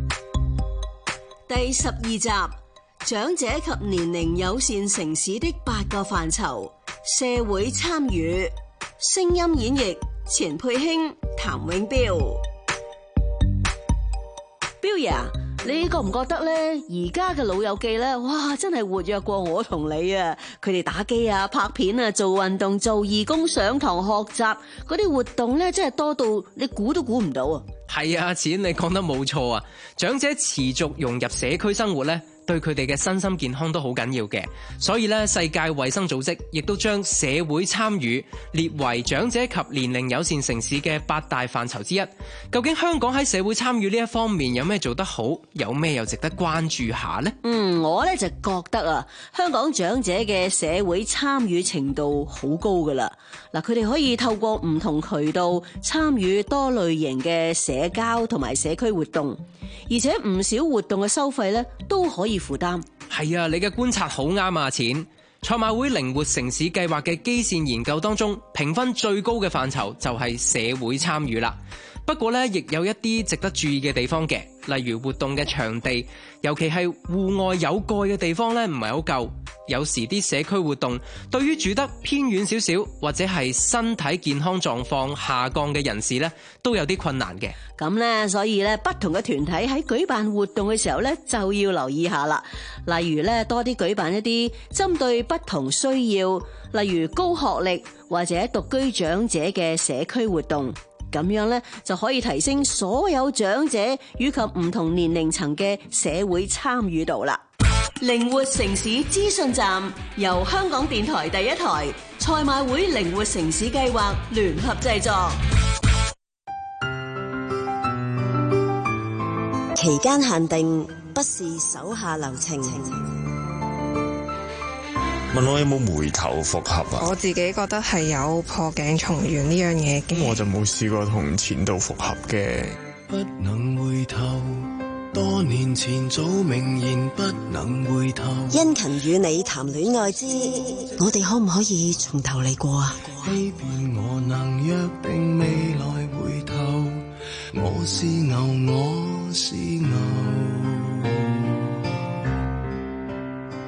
第十二集，長者及年齡友善城市的八個範疇，社會參與。聲音演繹：錢佩卿、譚永標。標爺，你覺唔覺得咧？而家嘅老友記咧，哇，真係活躍過我同你啊！佢哋打機啊、拍片啊、做運動、做義工、上堂學習，嗰啲活動咧，真係多到你估都估唔到啊！ 係啊，錢，你講得冇錯啊！長者持續融入社區生活咧，對佢哋嘅身心健康都好緊要嘅。所以咧，世界衛生組織亦都將社會參與列為長者及年齡友善城市嘅八大範疇之一。究竟香港喺社會參與呢一方面有咩做得好，有咩又值得關注下呢？ 嗯，我咧就覺得啊，香港長者嘅社會參與程度好高噶啦。嗱，佢哋可以透過唔同渠道參與多類型嘅社交同埋社區活動，而且唔少活動嘅收費咧都可以負擔。 係啊，你嘅觀察好啱啊，錢。賽馬會靈活城市計劃嘅基線研究當中，評分最高嘅範疇就係社會參與啦。不過咧，亦有一啲值得注意嘅地方嘅，例如活動嘅場地，尤其係戶外有蓋嘅地方咧，唔係好夠。有時啲社區活動對於住得偏遠少少或者係身體健康狀況下降嘅人士咧，都有啲困難嘅。 咁咧，所以咧，不同嘅團體喺舉辦活動嘅時候咧，就要留意下啦。例如咧，多啲舉辦一啲針對不同需要，例如高學歷或者獨居長者嘅社區活動。咁樣咧，就可以提升所有長者以及唔同年齡層嘅社會參與度啦。靈活城市資訊站由香港電台第一台、賽馬會靈活城市計劃聯合製作。 期間限定，不是手下留情。 問我有冇回頭復合啊？ 我自己覺得係有破鏡重圓呢樣嘢嘅。 咁我就冇試過同前度復合嘅。 不能回頭，多年前早明言不能回頭。 殷勤與你談戀愛之，我哋可唔可以從頭嚟過啊？ 欺騙我能約定未來回頭，我是牛，我是牛。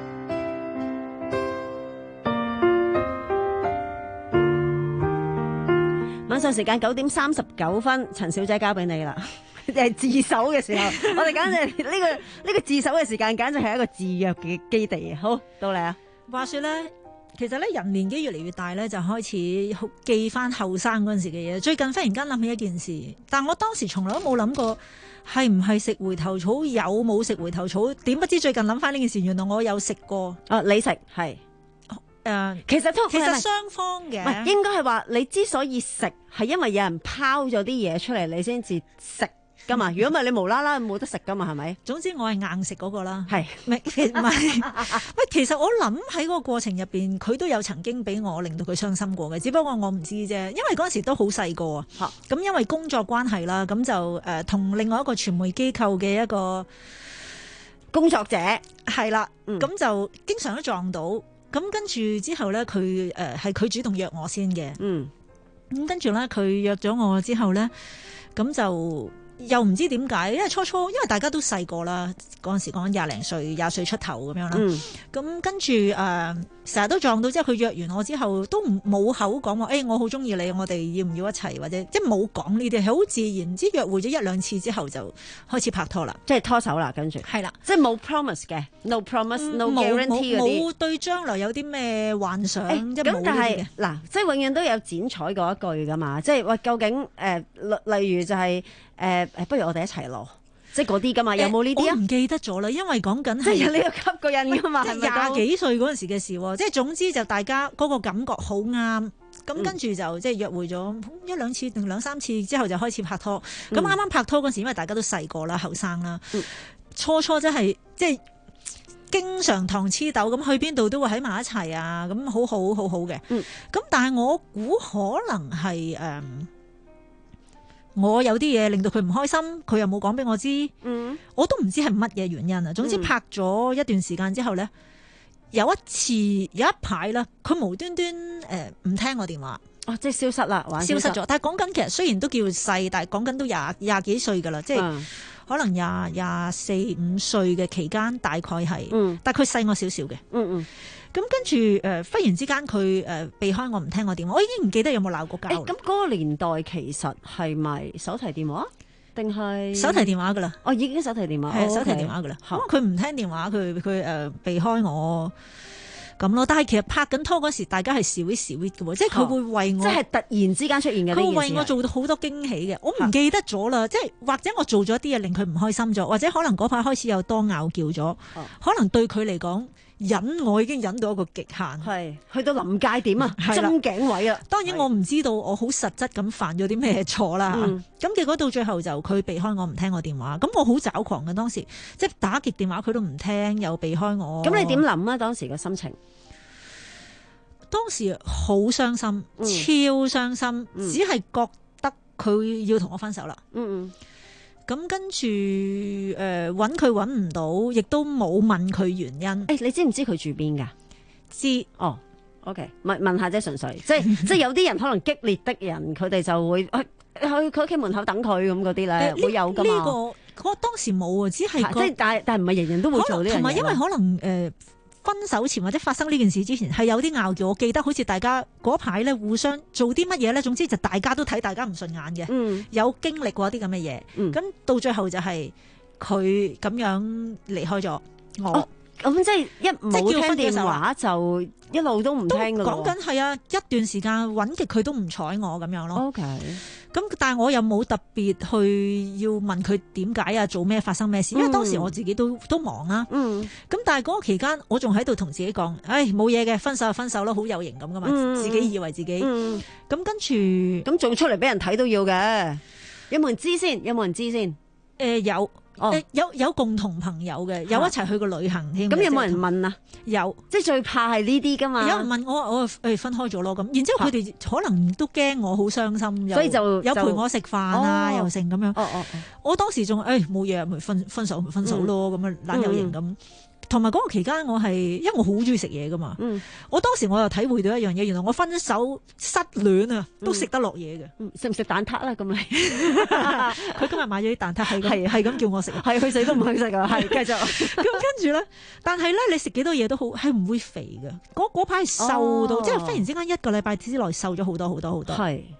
晚上時間九點三十九分，陳小姐交俾你啦。誒自首嘅時候，我哋簡直呢、呢個呢、呢個自首嘅時間，簡直係一個自虐嘅基地。好，到你啊！ 話說咧，其實咧人年紀越嚟越大咧，就開始記翻後生嗰陣時嘅嘢。最近忽然間諗起一件事，但我當時從來都冇諗過係唔係食回頭草，有冇食回頭草？點不知最近諗翻呢件事，原來我有食過。 啊，你食係誒，其實都其實雙方嘅， 唔係應該係話你之所以食，係因為有人拋咗啲嘢出嚟，你先至食。噶嘛，如果唔係你無啦啦冇得食噶嘛，係咪？ 總之我係硬食嗰個啦。 係， 唔係唔係？喂，其實我諗喺嗰個過程入邊，佢都有曾經俾我令到佢傷心過嘅，只不過我唔知啫。因為嗰陣時都好細個啊。咁因為工作關係啦，咁就誒同、呃、另外一個傳媒機構嘅一個工作者係啦，咁、嗯、就經常都撞到。咁跟住之後咧，佢誒係佢主動約我先嘅。嗯。咁跟住咧，佢約咗我之後咧，咁就。又唔知點解，因為初初因為大家都細個啦，嗰陣時講緊廿零歲、廿歲出頭咁樣啦。咁、嗯、跟住誒，成、呃、日都撞到，之後佢約完我之後，都唔冇口講話，誒、欸、我好中意你，我哋要唔要一齊，或者即係冇講呢啲，係好自然。之約會咗一兩次之後，就開始拍拖啦， 即係拖手啦，跟住係啦，即係冇 promise 嘅 ，no promise，no guarantee 嗰啲， 冇對將來有啲咩幻想。咁、欸、 但係嗱，即係永遠都有剪彩嗰一句噶嘛，即係話究竟誒、呃，例如就係、是。誒、呃、不如我哋一齊咯，即係嗰啲噶嘛，有冇呢啲啊？ 我唔記得咗啦，因為講緊係有呢個級個人噶嘛，係咪廿幾歲嗰陣時嘅事喎？即係總之就大家嗰個感覺好啱，咁跟住就即係約會咗一兩次定兩三次之後就開始拍拖。咁啱啱拍拖嗰陣時，因為大家都細個啦、後生啦，初初真係即係經常糖黐豆咁，去邊度都會喺埋一齊啊，咁好好好好嘅。咁、嗯、但係我估可能係誒。嗯我有啲嘢令到佢唔開心，佢又冇講俾我知、嗯，我都唔知係乜嘢原因啊。總之拍咗一段時間之後咧、嗯，有一次有一排啦，佢無端端誒唔、呃、聽我電話， 哦，即係消失啦， 消失咗。但係講緊其實雖然都叫細，但係講緊都廿廿幾歲噶啦，即係、嗯、可能廿廿四五歲嘅期間，大概係、嗯，但係佢細我少少嘅，嗯嗯。咁跟住誒、呃，忽然之間佢誒、呃、避開我唔聽我電話，我已經唔記得有冇鬧過交。 咁嗰個年代其實係咪手提電話定係手提電話噶啦？ 哦，已經手提電話， 係、哦、手提電話噶啦。咁佢唔聽電話，佢佢誒避開我咁咯。但係其實拍緊拖嗰時，大家係少一少一嘅喎，即係佢會為我， 即係突然之間出現嘅。 佢會為我做到好多驚喜嘅，我唔記得咗啦。即係或者我做咗啲嘢令佢唔開心咗，或者可能嗰排開始有多拗撬咗、哦，可能對佢嚟講。忍我已經忍到一個極限， 係去到臨界點啊，樽頸位啊。 當然我唔知道我好實質咁犯咗啲咩錯啦。咁、嗯、結果到最後就佢避開我唔聽我電話，咁我好抓狂嘅當時，即係打極電話佢都唔聽，又避開我。 咁你點諗啊？當時嘅心情？ 當時好傷心，嗯、超傷心，嗯、只係覺得佢要同我分手啦。嗯嗯。咁跟住誒揾佢揾唔到，亦都冇問佢原因。誒、 欸，你知唔知佢住邊㗎？ 知哦。 OK，問問下啫，純粹即係即係有啲人可能激烈的人，佢哋就會去去佢屋企門口等佢咁嗰啲咧，欸、會有㗎嘛？ 呢、這個我當時冇啊，只係即係但係但係唔係人人都會做呢樣嘢。同埋因為可能誒。呃分手前或者發生呢件事之前係有啲拗撬，我記得好似大家嗰排咧互相做啲乜嘢咧，總之就大家都睇大家唔順眼嘅、嗯，有經歷過啲咁嘅嘢，咁、嗯、到最後就係佢咁樣離開咗我。哦咁即係一冇聽電話就一路都唔聽噶咯。 講緊係啊，一段時間揾極佢都唔睬我咁樣咯。 OK， 咁但係我又冇特別去要問佢點解啊，做咩發生咩事？因為當時我自己都都忙啦。嗯。咁但係嗰個期間，我仲喺度同自己講，唉，冇嘢嘅，分手就分手咯，好有型咁噶嘛、嗯，自己以為自己。嗯。咁跟住， 咁做出嚟俾人睇都要嘅。有冇人知先？有冇人知先？誒、 呃，有。哦、有有共同朋友嘅，有一齊去過旅行添。 咁有冇人問啊？ 有， 即係最怕係呢啲噶嘛。 有人問我，我誒分開咗咯。咁，然之後佢哋可能都驚我好傷心， 所以就有陪我食飯啊，又成咁樣。 哦哦， 我當時仲誒冇嘢，咪分分手咪分手咯，咁啊懶有型咁。嗯同埋嗰個期間，我係因為我好中意食嘢噶嘛、嗯，我當時我又體會到一樣嘢，原來我分手失戀啊，都食得落嘢嘅。 食唔食蛋撻啦？咁你佢今日買咗啲蛋撻，係係係咁叫我食， 係佢死都唔肯食啊！係繼續咁跟住咧，但係咧你食幾多嘢都好，係唔會肥嘅。嗰嗰排瘦到，哦、即係忽然之間一個禮拜之內瘦咗好多好多好多。係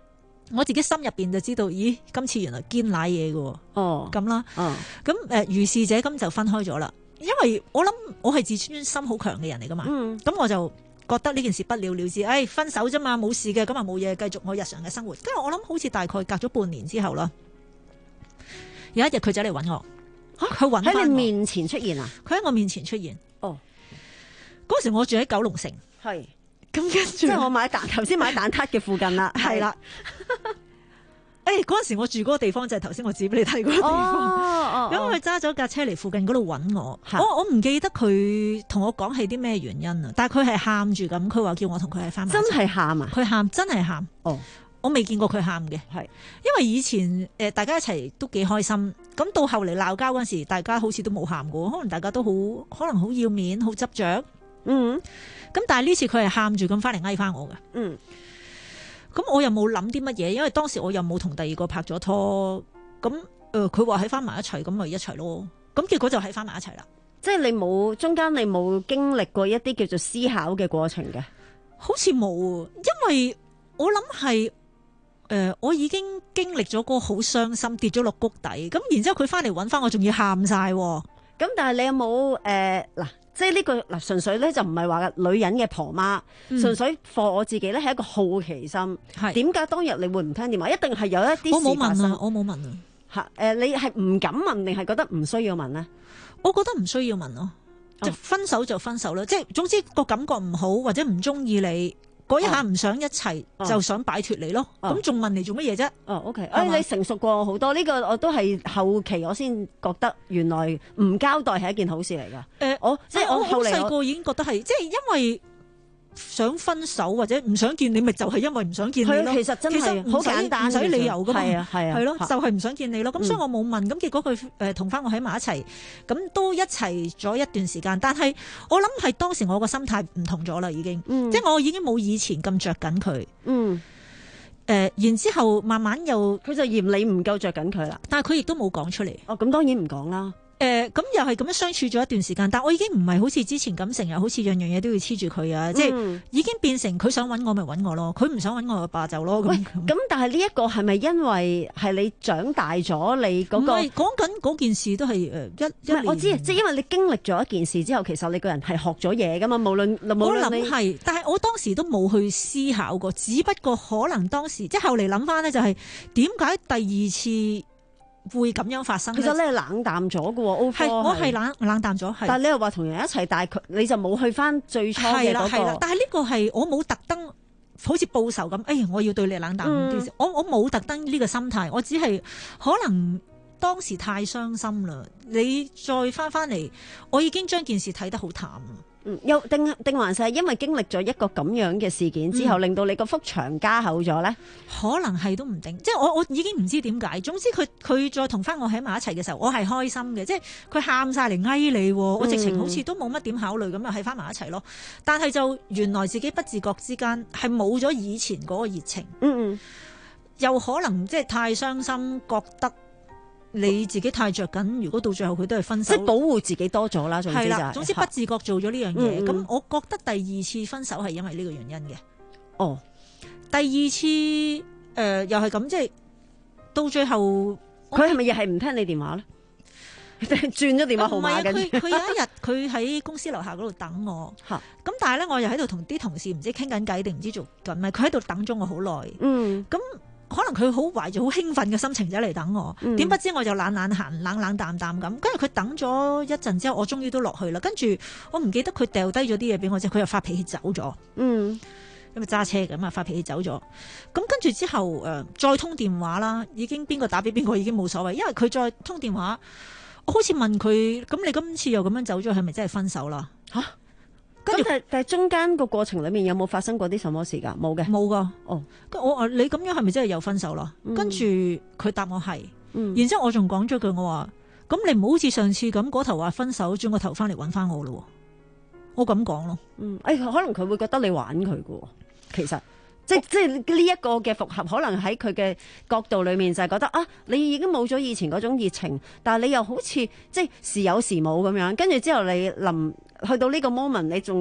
我自己心入邊就知道，咦，今次原來堅奶嘢嘅， 哦， 咁啦， 哦， 咁誒如是者咁就分開咗啦。因為我諗我係自尊心好強嘅人嚟噶嘛，咁、 嗯、 我就覺得呢件事不了了之，誒、哎、分手啫嘛，冇事嘅，咁啊冇嘢，繼續我日常嘅生活。跟住我諗好似大概隔咗半年之後啦，有一日佢走嚟揾我，佢揾喺你面前出現啊？ 佢喺我面前出現。 哦， 嗰時我住喺九龍城， 係咁跟住即係我買蛋頭先買蛋撻嘅附近啦， 係啦。誒嗰陣時我住嗰個地方就係頭先我指俾你睇嗰個地方，咁佢揸咗架車嚟附近嗰度揾我，我我唔記得佢同我講係啲咩原因啊，但係佢係喊住咁，佢話叫我同佢係翻埋一齊。 真係喊啊！ 佢喊真係喊。 哦， 我未見過佢喊嘅， 係因為以前誒、呃、大家一齊都幾開心，咁到後嚟鬧交嗰陣時，大家好似都冇喊過，可能大家都好可能好要面、好執着。 嗯， 咁但係呢次佢係喊住咁翻嚟嗌翻我嘅。 嗯。 咁我又冇諗啲乜嘢，因為當時我又冇同第二個拍咗拖，咁誒佢話喺翻埋一齊，咁咪一齊咯。咁結果就喺翻埋一齊啦。 即係你冇中間你冇經歷過一啲叫做思考嘅過程嘅， 好似冇，因為我諗係誒我已經經歷咗嗰個好傷心，跌咗落谷底，咁然之後佢翻嚟揾翻我，仲要喊晒。咁但係你有冇誒嗱？呃即係呢個嗱，純粹咧就唔係話女人嘅婆媽， 嗯、 純粹課我自己咧係一個好奇心。係點解當日你會唔聽電話？一定係有一啲我冇事發生。 問啊，我冇問啊。 嚇誒、呃，你係唔敢問定係覺得唔需要問呢？ 我覺得唔需要問咯，即係分手就分手啦。即係總之個感覺唔好或者唔中意你。嗰一下唔想一齊， 哦、 就想擺脫你咯。咁、哦、仲問你做乜嘢啫？ 哦，OK，誒你成熟過好多，呢、這個我都係後期我先覺得原來唔交代係一件好事嚟㗎。誒、呃，我即係我後嚟細個已經覺得係，即係因為想分手或者唔想見你，咪就係因為唔想見你咯。 其實真係好簡單， 唔使理由㗎嘛。 係啊，係啊， 係咯，就係、是、唔想見你咯。咁、嗯、所以我冇問。咁結果佢誒同翻我喺埋一齊，咁都一齊咗一段時間。但係我諗係當時我個心態唔同咗啦，已經，嗯、即係我已經冇以前咁着緊佢。嗯。誒、呃，然之後慢慢又佢就嫌你唔夠着緊佢啦。 但係佢亦都冇講出嚟。 哦，咁當然唔講啦。 誒、呃，咁又係咁樣相處咗一段時間，但我已經唔係好似之前咁成日好似樣樣嘢都要黐住佢啊！嗯、即係已經變成佢想揾我咪揾我咯，佢唔想揾我就霸走咯。 喂，咁但係呢一個係咪因為係你長大咗，你嗰、嗰個？唔係講緊嗰件事都係誒一一年。 我知，即係因為你經歷咗一件事之後，其實你個人係學咗嘢噶嘛。無論無論我諗係，但係我當時都冇去思考過，只不過可能當時即係後嚟諗翻呢，就係點解第二次會咁樣發生？ 其實你係冷淡咗嘅喎， 係我係冷冷淡咗， 但係你又話同人一齊，但係佢你就冇去翻最初嘅嗰個。 但係呢個係我冇特登好似報仇咁，哎我要對你冷淡。嗯、我我冇特登呢個心態，我只係可能當時太傷心啦。你再翻翻嚟，我已經將件事睇得好淡。 嗯，又定定還是係因為經歷咗一個咁樣嘅事件之後，嗯、令到你個幅牆加厚咗咧？ 可能係都唔定，即係我我已經唔知點解。總之佢佢再同翻我喺埋一齊嘅時候，我係開心嘅，即係佢喊晒嚟翳你，我直情好似都冇乜點考慮咁，又喺翻埋一齊咯。但係就原來自己不自覺之間係冇咗以前嗰個熱情。嗯嗯，又可能即係太傷心，覺得你自己太着緊，如果到最後佢都係分手， 即係保護自己多咗啦。總之就係， 總之不自覺做咗呢樣嘢。咁、嗯嗯、我覺得第二次分手係因為呢個原因嘅。哦，第二次誒、呃、又係咁，即係到最後佢係咪又係唔聽你電話咧？轉咗電話號碼嘅。 佢佢有一日佢喺公司樓下嗰度等我，咁但係咧我又喺度同啲同事唔知傾緊偈定唔知做緊咩，佢喺度等咗我好耐。嗯，咁。可能佢好懷住好興奮嘅心情走嚟等我，點、嗯、不知我就懶懶閒、冷冷淡淡咁。跟住佢等咗一陣之後，我終於都落去啦。跟住我唔記得佢掉低咗啲嘢俾我之後，佢又發脾氣走咗。嗯，因為揸車咁啊，發脾氣走咗。咁跟住之後誒、呃，再通電話啦，已經邊個打俾邊個已經冇所謂，因為佢再通電話，我好似問佢：咁你今次又咁樣走咗，係咪真係分手啦？嚇！ 咁但係但係中間個過程裏面有冇發生過啲什麼事㗎？冇嘅， 冇噶。哦，我話你咁樣係咪真係有分手啦？嗯、跟住佢答我係，嗯、然之後我仲講咗句我話：咁你唔好好似上次咁嗰頭話分手，轉個頭翻嚟揾翻我咯。我咁講咯。 嗯，誒、哎，可能佢會覺得你玩佢㗎，其實即係即係呢一個嘅復合，可能喺佢嘅角度裏面就係覺得啊，你已經冇咗以前嗰種熱情，但係你又好似即係時有時冇咁樣，跟住之後你臨。去到呢個 moment，你仲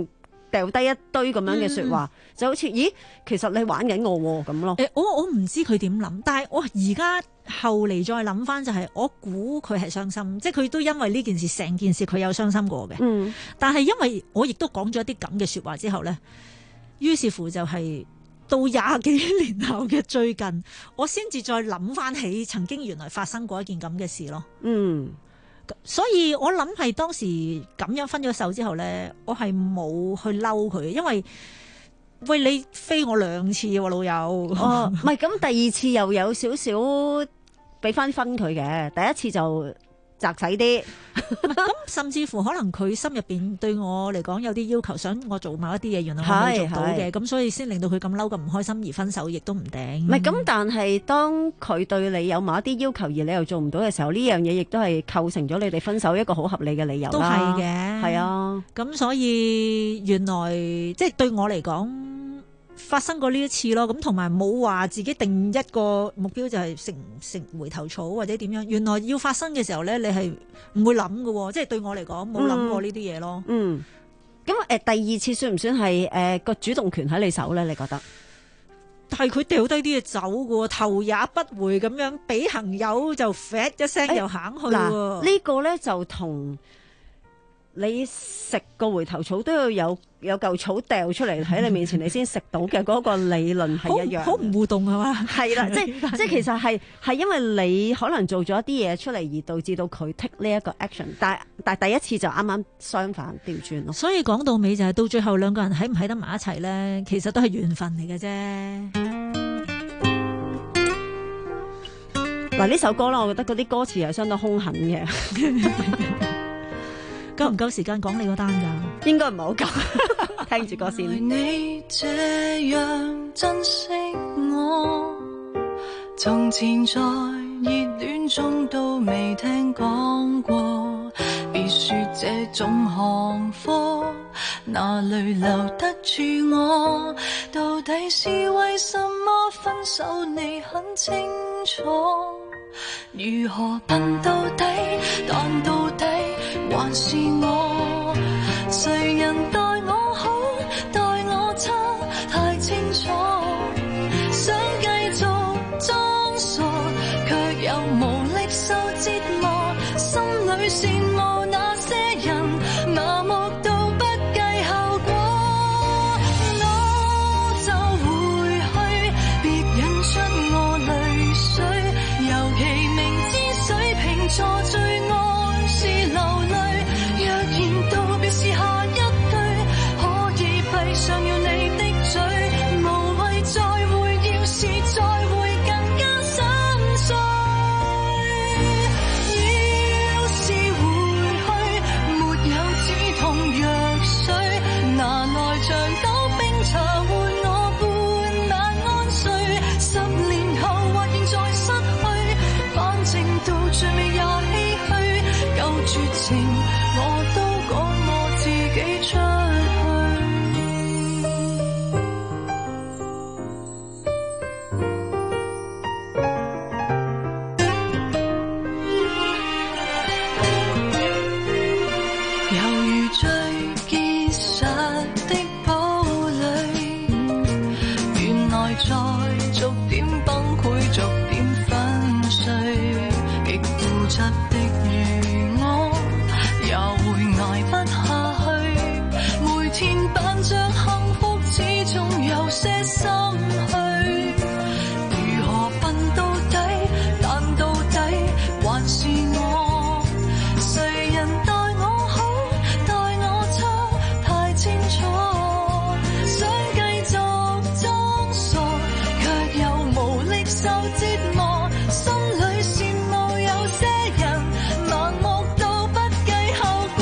掉低一堆咁樣嘅説話， 嗯、 就好似咦，其實你玩緊我咁咯。 誒、欸，我我唔知佢點諗，但係我而家後嚟再諗翻就係、是，我估佢係傷心，即係佢都因為呢件事成件事佢有傷心過嘅。 嗯， 但係因為我亦都講咗一啲咁嘅説話之後咧，於是乎就係、是。到廿幾年後嘅最近，我先至再諗翻起曾經原來發生過一件咁嘅事咯。 嗯， 所以我諗係當時咁樣分咗手之後咧，我係冇去嬲佢，因為喂你飛我兩次喎、啊，老友。 哦，唔係咁第二次又有少少俾翻分佢嘅，第一次就窄仔啲。 咁甚至乎可能佢心入邊對我嚟講有啲要求，想我做某一啲嘢，原來我冇做到嘅，咁所以先令到佢咁嬲咁唔開心而分手，亦都唔頂。 唔係咁，但係當佢對你有某一啲要求而你又做唔到嘅時候，呢樣嘢亦都係構成咗你哋分手一個好合理嘅理由啦。 都係嘅， 係啊。 咁所以原來即係對我嚟講發生過呢一次咯，咁同埋冇話自己定一個目標就係食食回頭草或者點樣，原來要發生嘅時候咧，你係唔會諗嘅，即係對我嚟講冇諗過呢啲嘢咯。 嗯，咁誒、呃、第二次算唔算係誒個主動權喺你手咧？你覺得？ 但係佢掉低啲嘢走嘅，頭也不回咁樣俾行友就啡一聲又行去。嗱、 欸，呢個咧就同你食個回頭草都要有有嚿草掉出嚟喺你面前，你先食到嘅嗰個理論係一樣。 好唔互動係嘛？ 係啦，即係即係其實係係因為你可能做咗一啲嘢出嚟，而導致到佢 take 呢一個 action， 但係但係第一次就啱啱相反調轉咯。 所以講到尾就係、是、到最後兩個人喺唔喺得埋一齊咧，其實都係緣分嚟嘅啫。 嗱，呢首歌啦，我覺得嗰啲歌詞係相當兇狠嘅。 夠唔夠時間講你嗰單㗎？ 應該唔係好夠，聽住歌先。 你這樣珍惜我，從前在熱戀中都未聽講過，別說這種行貨哪裏留得住我？到底是為什麼分手你很清楚？如何笨到底，但到底還是我，誰人待我好，待我差，太清楚。想繼續裝傻，卻又無力受折磨，心裏羨慕那些人，麻木到不計後果。我就回去，別引出我淚水，尤其明知水瓶座最愛是流淚，若然道別是下一句，可以閉上了你的嘴，無謂再會，要是再會更加心碎。要是回去，沒有止痛藥水，拿來像兜冰茶換我半晚安睡，十年後或現在失去，反正到最尾也唏噓，夠絕情我都趕我自己出去，猶如最結實的堡壘，原來在逐點崩潰，逐點粉碎，極固執的如我，也會捱不下去。每天扮着幸福，始終有些心虛。如何笨到底，但到底還是我，誰人待我好，待我差，太清楚。想繼續裝傻，卻又無力受折磨，心裏羨慕有些人，盲目到不計後果。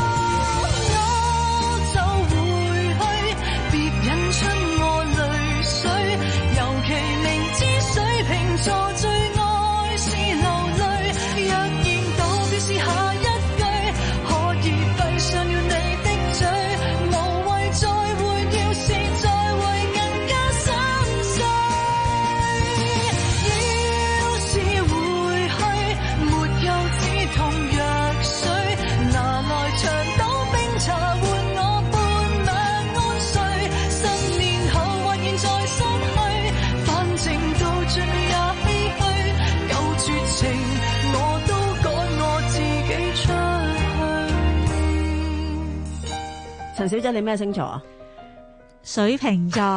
我就回去，別引出我淚水，尤其明知水瓶座最愛是流淚，若然道別是下一句，可以閉上了你的嘴，無謂再會，要是再會更加心碎。 陳小姐你咩星座啊？ 水瓶座。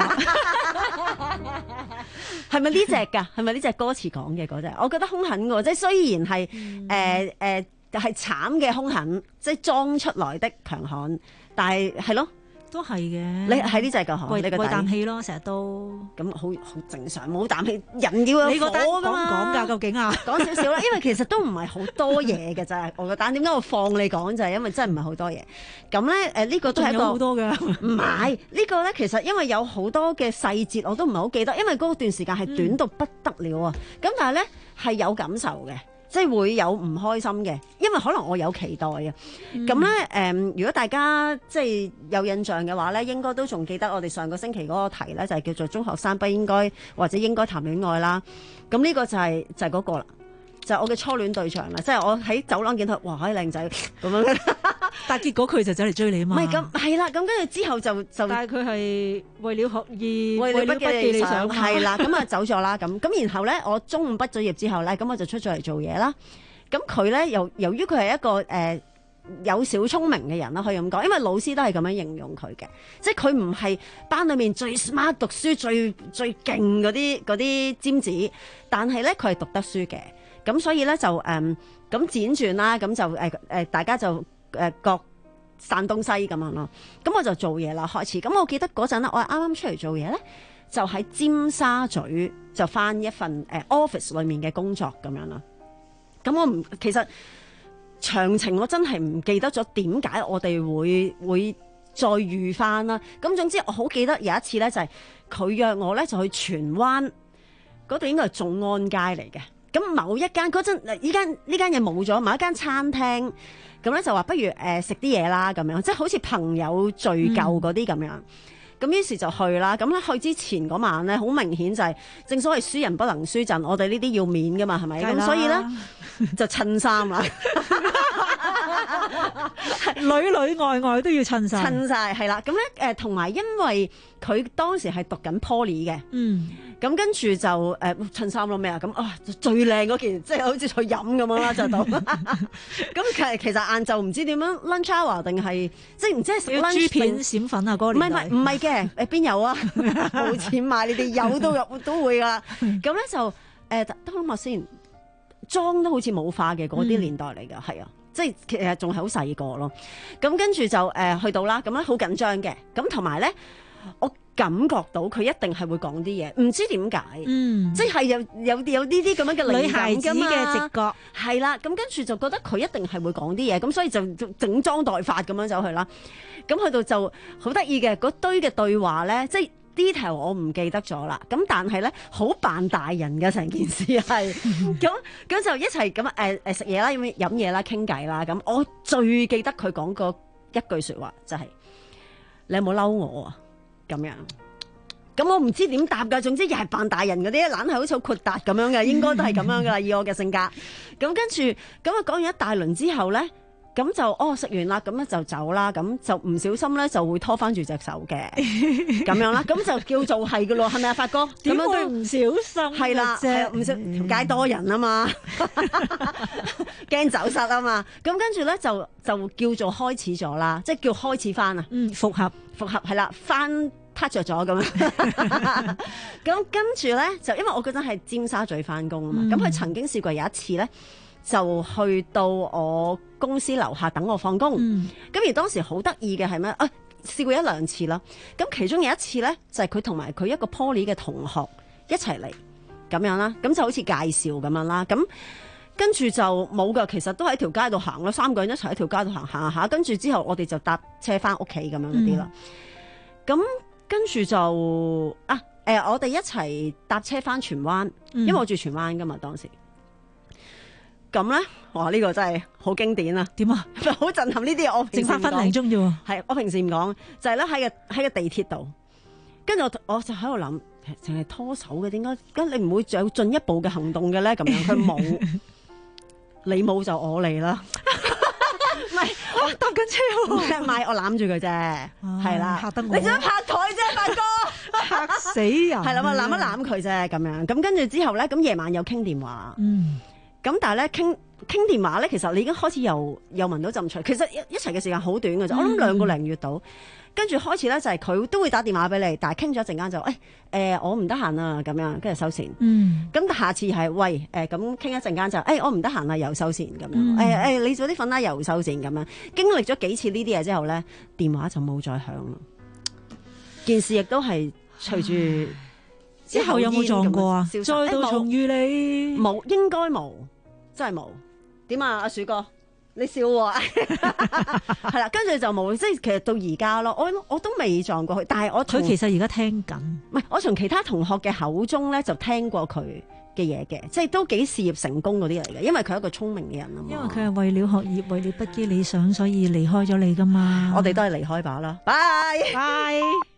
係咪呢只㗎？係咪呢隻歌詞講嘅嗰隻？我覺得兇狠喎，即係雖然係誒誒係慘嘅兇狠，即係裝出來的強悍，但係係咯。 都係嘅， 你係呢隻㗎嗬？你個為啖氣咯，成日都咁好好正常，冇啖氣人要有火㗎嘛。 講講㗎，究竟啊？ 講少少啦，因為其實都唔係好多嘢嘅咋。我個蛋點解我放你講就係因為真係唔係好多嘢。咁咧誒呢個都係一個好多嘅， 唔係呢個咧，其實因為有好多嘅細節我都唔係好記得，因為嗰段時間係短到不得了啊。咁、嗯、但係咧係有感受嘅。即係會有唔開心嘅，因為可能我有期待啊。咁咧誒，如果大家即係有印象嘅話咧，應該都仲記得我哋上個星期嗰個題咧，就係叫做中學生不應該或者應該談戀愛啦。咁呢個就係、是、就係、是、嗰個啦，就係、是、我嘅初戀對象啦。即係我喺走廊見到，哇，啲靚仔咁樣， 但係結果佢就走嚟追你啊嘛。 唔係咁係啦，咁跟住之後就就， 但係佢係為了學業， 為了不記理想，係啦，咁啊走咗啦，咁咁然後咧，我中五畢咗業之後咧，咁我就出咗嚟做嘢啦。咁佢咧由由於佢係一個誒、呃、有小聰明嘅人啦，可以咁講，因為老師都係咁樣形容佢嘅，即係佢唔係班裏面最 smart 讀書最最勁嗰啲嗰啲尖子，但係咧佢係讀得書嘅，咁所以咧就誒咁輾轉啦，咁就誒誒、呃、大家就誒、呃、各散東西咁樣咯，咁我就做嘢啦開始，咁我記得嗰陣咧，我係啱啱出嚟做嘢咧，就喺尖沙咀就返一份誒、呃、office 裏面嘅工作咁樣啦。咁我唔其實詳情我真係唔記得咗點解我哋會會再遇翻啦。咁總之我好記得有一次咧，就係、是、佢約我咧就去荃灣嗰度，應該係眾安街嚟嘅。咁某一間嗰陣呢間呢間嘢冇咗，某一間餐廳咁咧就話不如誒食啲嘢啦咁樣，即係好似朋友聚舊嗰啲咁樣。咁、嗯、於是就去啦。咁咧去之前嗰晚咧，好明顯就係、是、正所謂輸人不能輸陣，我哋呢啲要面噶嘛，係咪？咁所以咧就襯衫啦， 裏裏外外都要襯晒， 襯晒係啦。咁咧誒，同埋因為佢當時係讀緊 Poly 嘅，嗯，咁跟住就誒襯衫咯咩啊？咁啊最靚嗰件，即係好似去飲咁樣啦，就到。咁其實其實晏晝唔知點樣 lunch hour 定係即係唔知係食 lunch 豬片閃粉啊？嗰個年代唔係唔係嘅，誒邊有啊？冇錢買，你哋有都有都會噶。咁咧就誒，等我諗下先。妝都好似冇化嘅嗰啲年代嚟㗎，係、嗯、啊，即係其實仲係好細個咯。咁跟住就誒、呃、去到啦，咁咧好緊張嘅。咁同埋咧，我感覺到佢一定係會講啲嘢，唔知點解，嗯，即係有有有呢啲咁樣嘅靈感㗎嘛，女孩子嘅直覺係啦。咁跟住就覺得佢一定係會講啲嘢，咁所以就整裝待發咁樣走去啦。咁去到就好得意嘅嗰堆嘅對話咧，即係。detail 我唔記得咗啦，咁但係咧好扮大人嘅成件事係，咁咁就一齊咁誒誒食嘢啦，飲飲嘢啦，傾偈啦，咁我最記得佢講過一句説話就係、是、你有冇嬲我啊？咁樣，咁我唔知點答㗎，總之又係扮大人嗰啲，懶係好似好豁達咁樣嘅，應該都係咁樣㗎啦，以我嘅性格。咁跟住咁啊講完一大輪之後咧。咁就哦食完啦，咁咧就走啦，咁就唔小心咧就會拖翻住隻手嘅，咁樣啦，咁就叫做係㗎咯，係咪啊，發哥？ 點會唔小心？ 係啦，唔小心條街多人啊嘛，驚走失啊嘛，咁跟住咧就就叫做開始咗啦，即係叫開始翻啊， 嗯，復合復合係啦，翻 touch 着咗咁樣，咁跟住咧就因為我嗰陣係尖沙咀翻工啊嘛，咁佢、嗯、曾經試過有一次咧。就去到我公司樓下等我放工，咁、嗯、而當時好得意嘅係咩？啊，試過一兩次啦。咁其中有一次咧，就係佢同埋佢一個 Poly 嘅同學一齊嚟咁樣啦，咁就好似介紹咁樣啦。咁跟住就冇噶，其實都喺條街度行啦，三個人一齊喺條街度行行下，跟住之後我哋就搭車翻屋企咁樣嗰啲啦。咁、嗯、跟住就啊，誒、呃，我哋一齊搭車翻荃灣，因為我住荃灣噶嘛，當時。咁咧，哇！呢、這個真係好經典啊！點啊？好震撼呢啲嘢，我平時唔講。剩翻分零鐘啫喎。係，我平時唔講，就係咧喺個喺個地鐵度，跟住我我就喺度諗，淨係拖手嘅，點解？咁你唔會有進一步嘅行動嘅咧？咁樣佢冇，你冇就我嚟啦。唔係，我搭緊車喎。唔係，我攬住佢啫，係啦。嚇得我！你想拍台啫，發哥，嚇死人！係啦，我攬一攬佢啫，咁樣。咁跟住之後咧，咁夜晚又傾電話。嗯。咁但係咧傾傾電話咧，其實你已經開始又又聞到陣味。其實一一齊嘅時間好短嘅啫，嗯、我諗兩個零月到。 跟住開始咧就係佢都會打電話俾你，但係傾咗一陣間就誒誒、欸、我唔得閒啊咁樣，跟住收線。 嗯， 咁下次係喂誒咁傾一陣間就誒、欸、我唔得閒啦，又收線咁樣。誒誒、 嗯欸、你早啲瞓啦，又收線咁樣。經歷咗幾次呢啲嘢之後咧，電話就冇再響啦。件事亦都係隨住之後有冇撞過啊？再度重遇你冇，應該冇，真係冇。點啊，阿鼠哥？你笑喎，係啦，跟住就冇，即係其實到而家咯，我我都未撞過佢，但係我佢其實而家聽緊， 唔係我從其他同學嘅口中咧就聽過佢嘅嘢嘅，即係都幾事業成功嗰啲嚟嘅，因為佢係一個聰明嘅人啊嘛。 因為佢係為了學業，為了不羈理想，所以離開咗你噶嘛。 我哋都係離開吧啦，拜拜。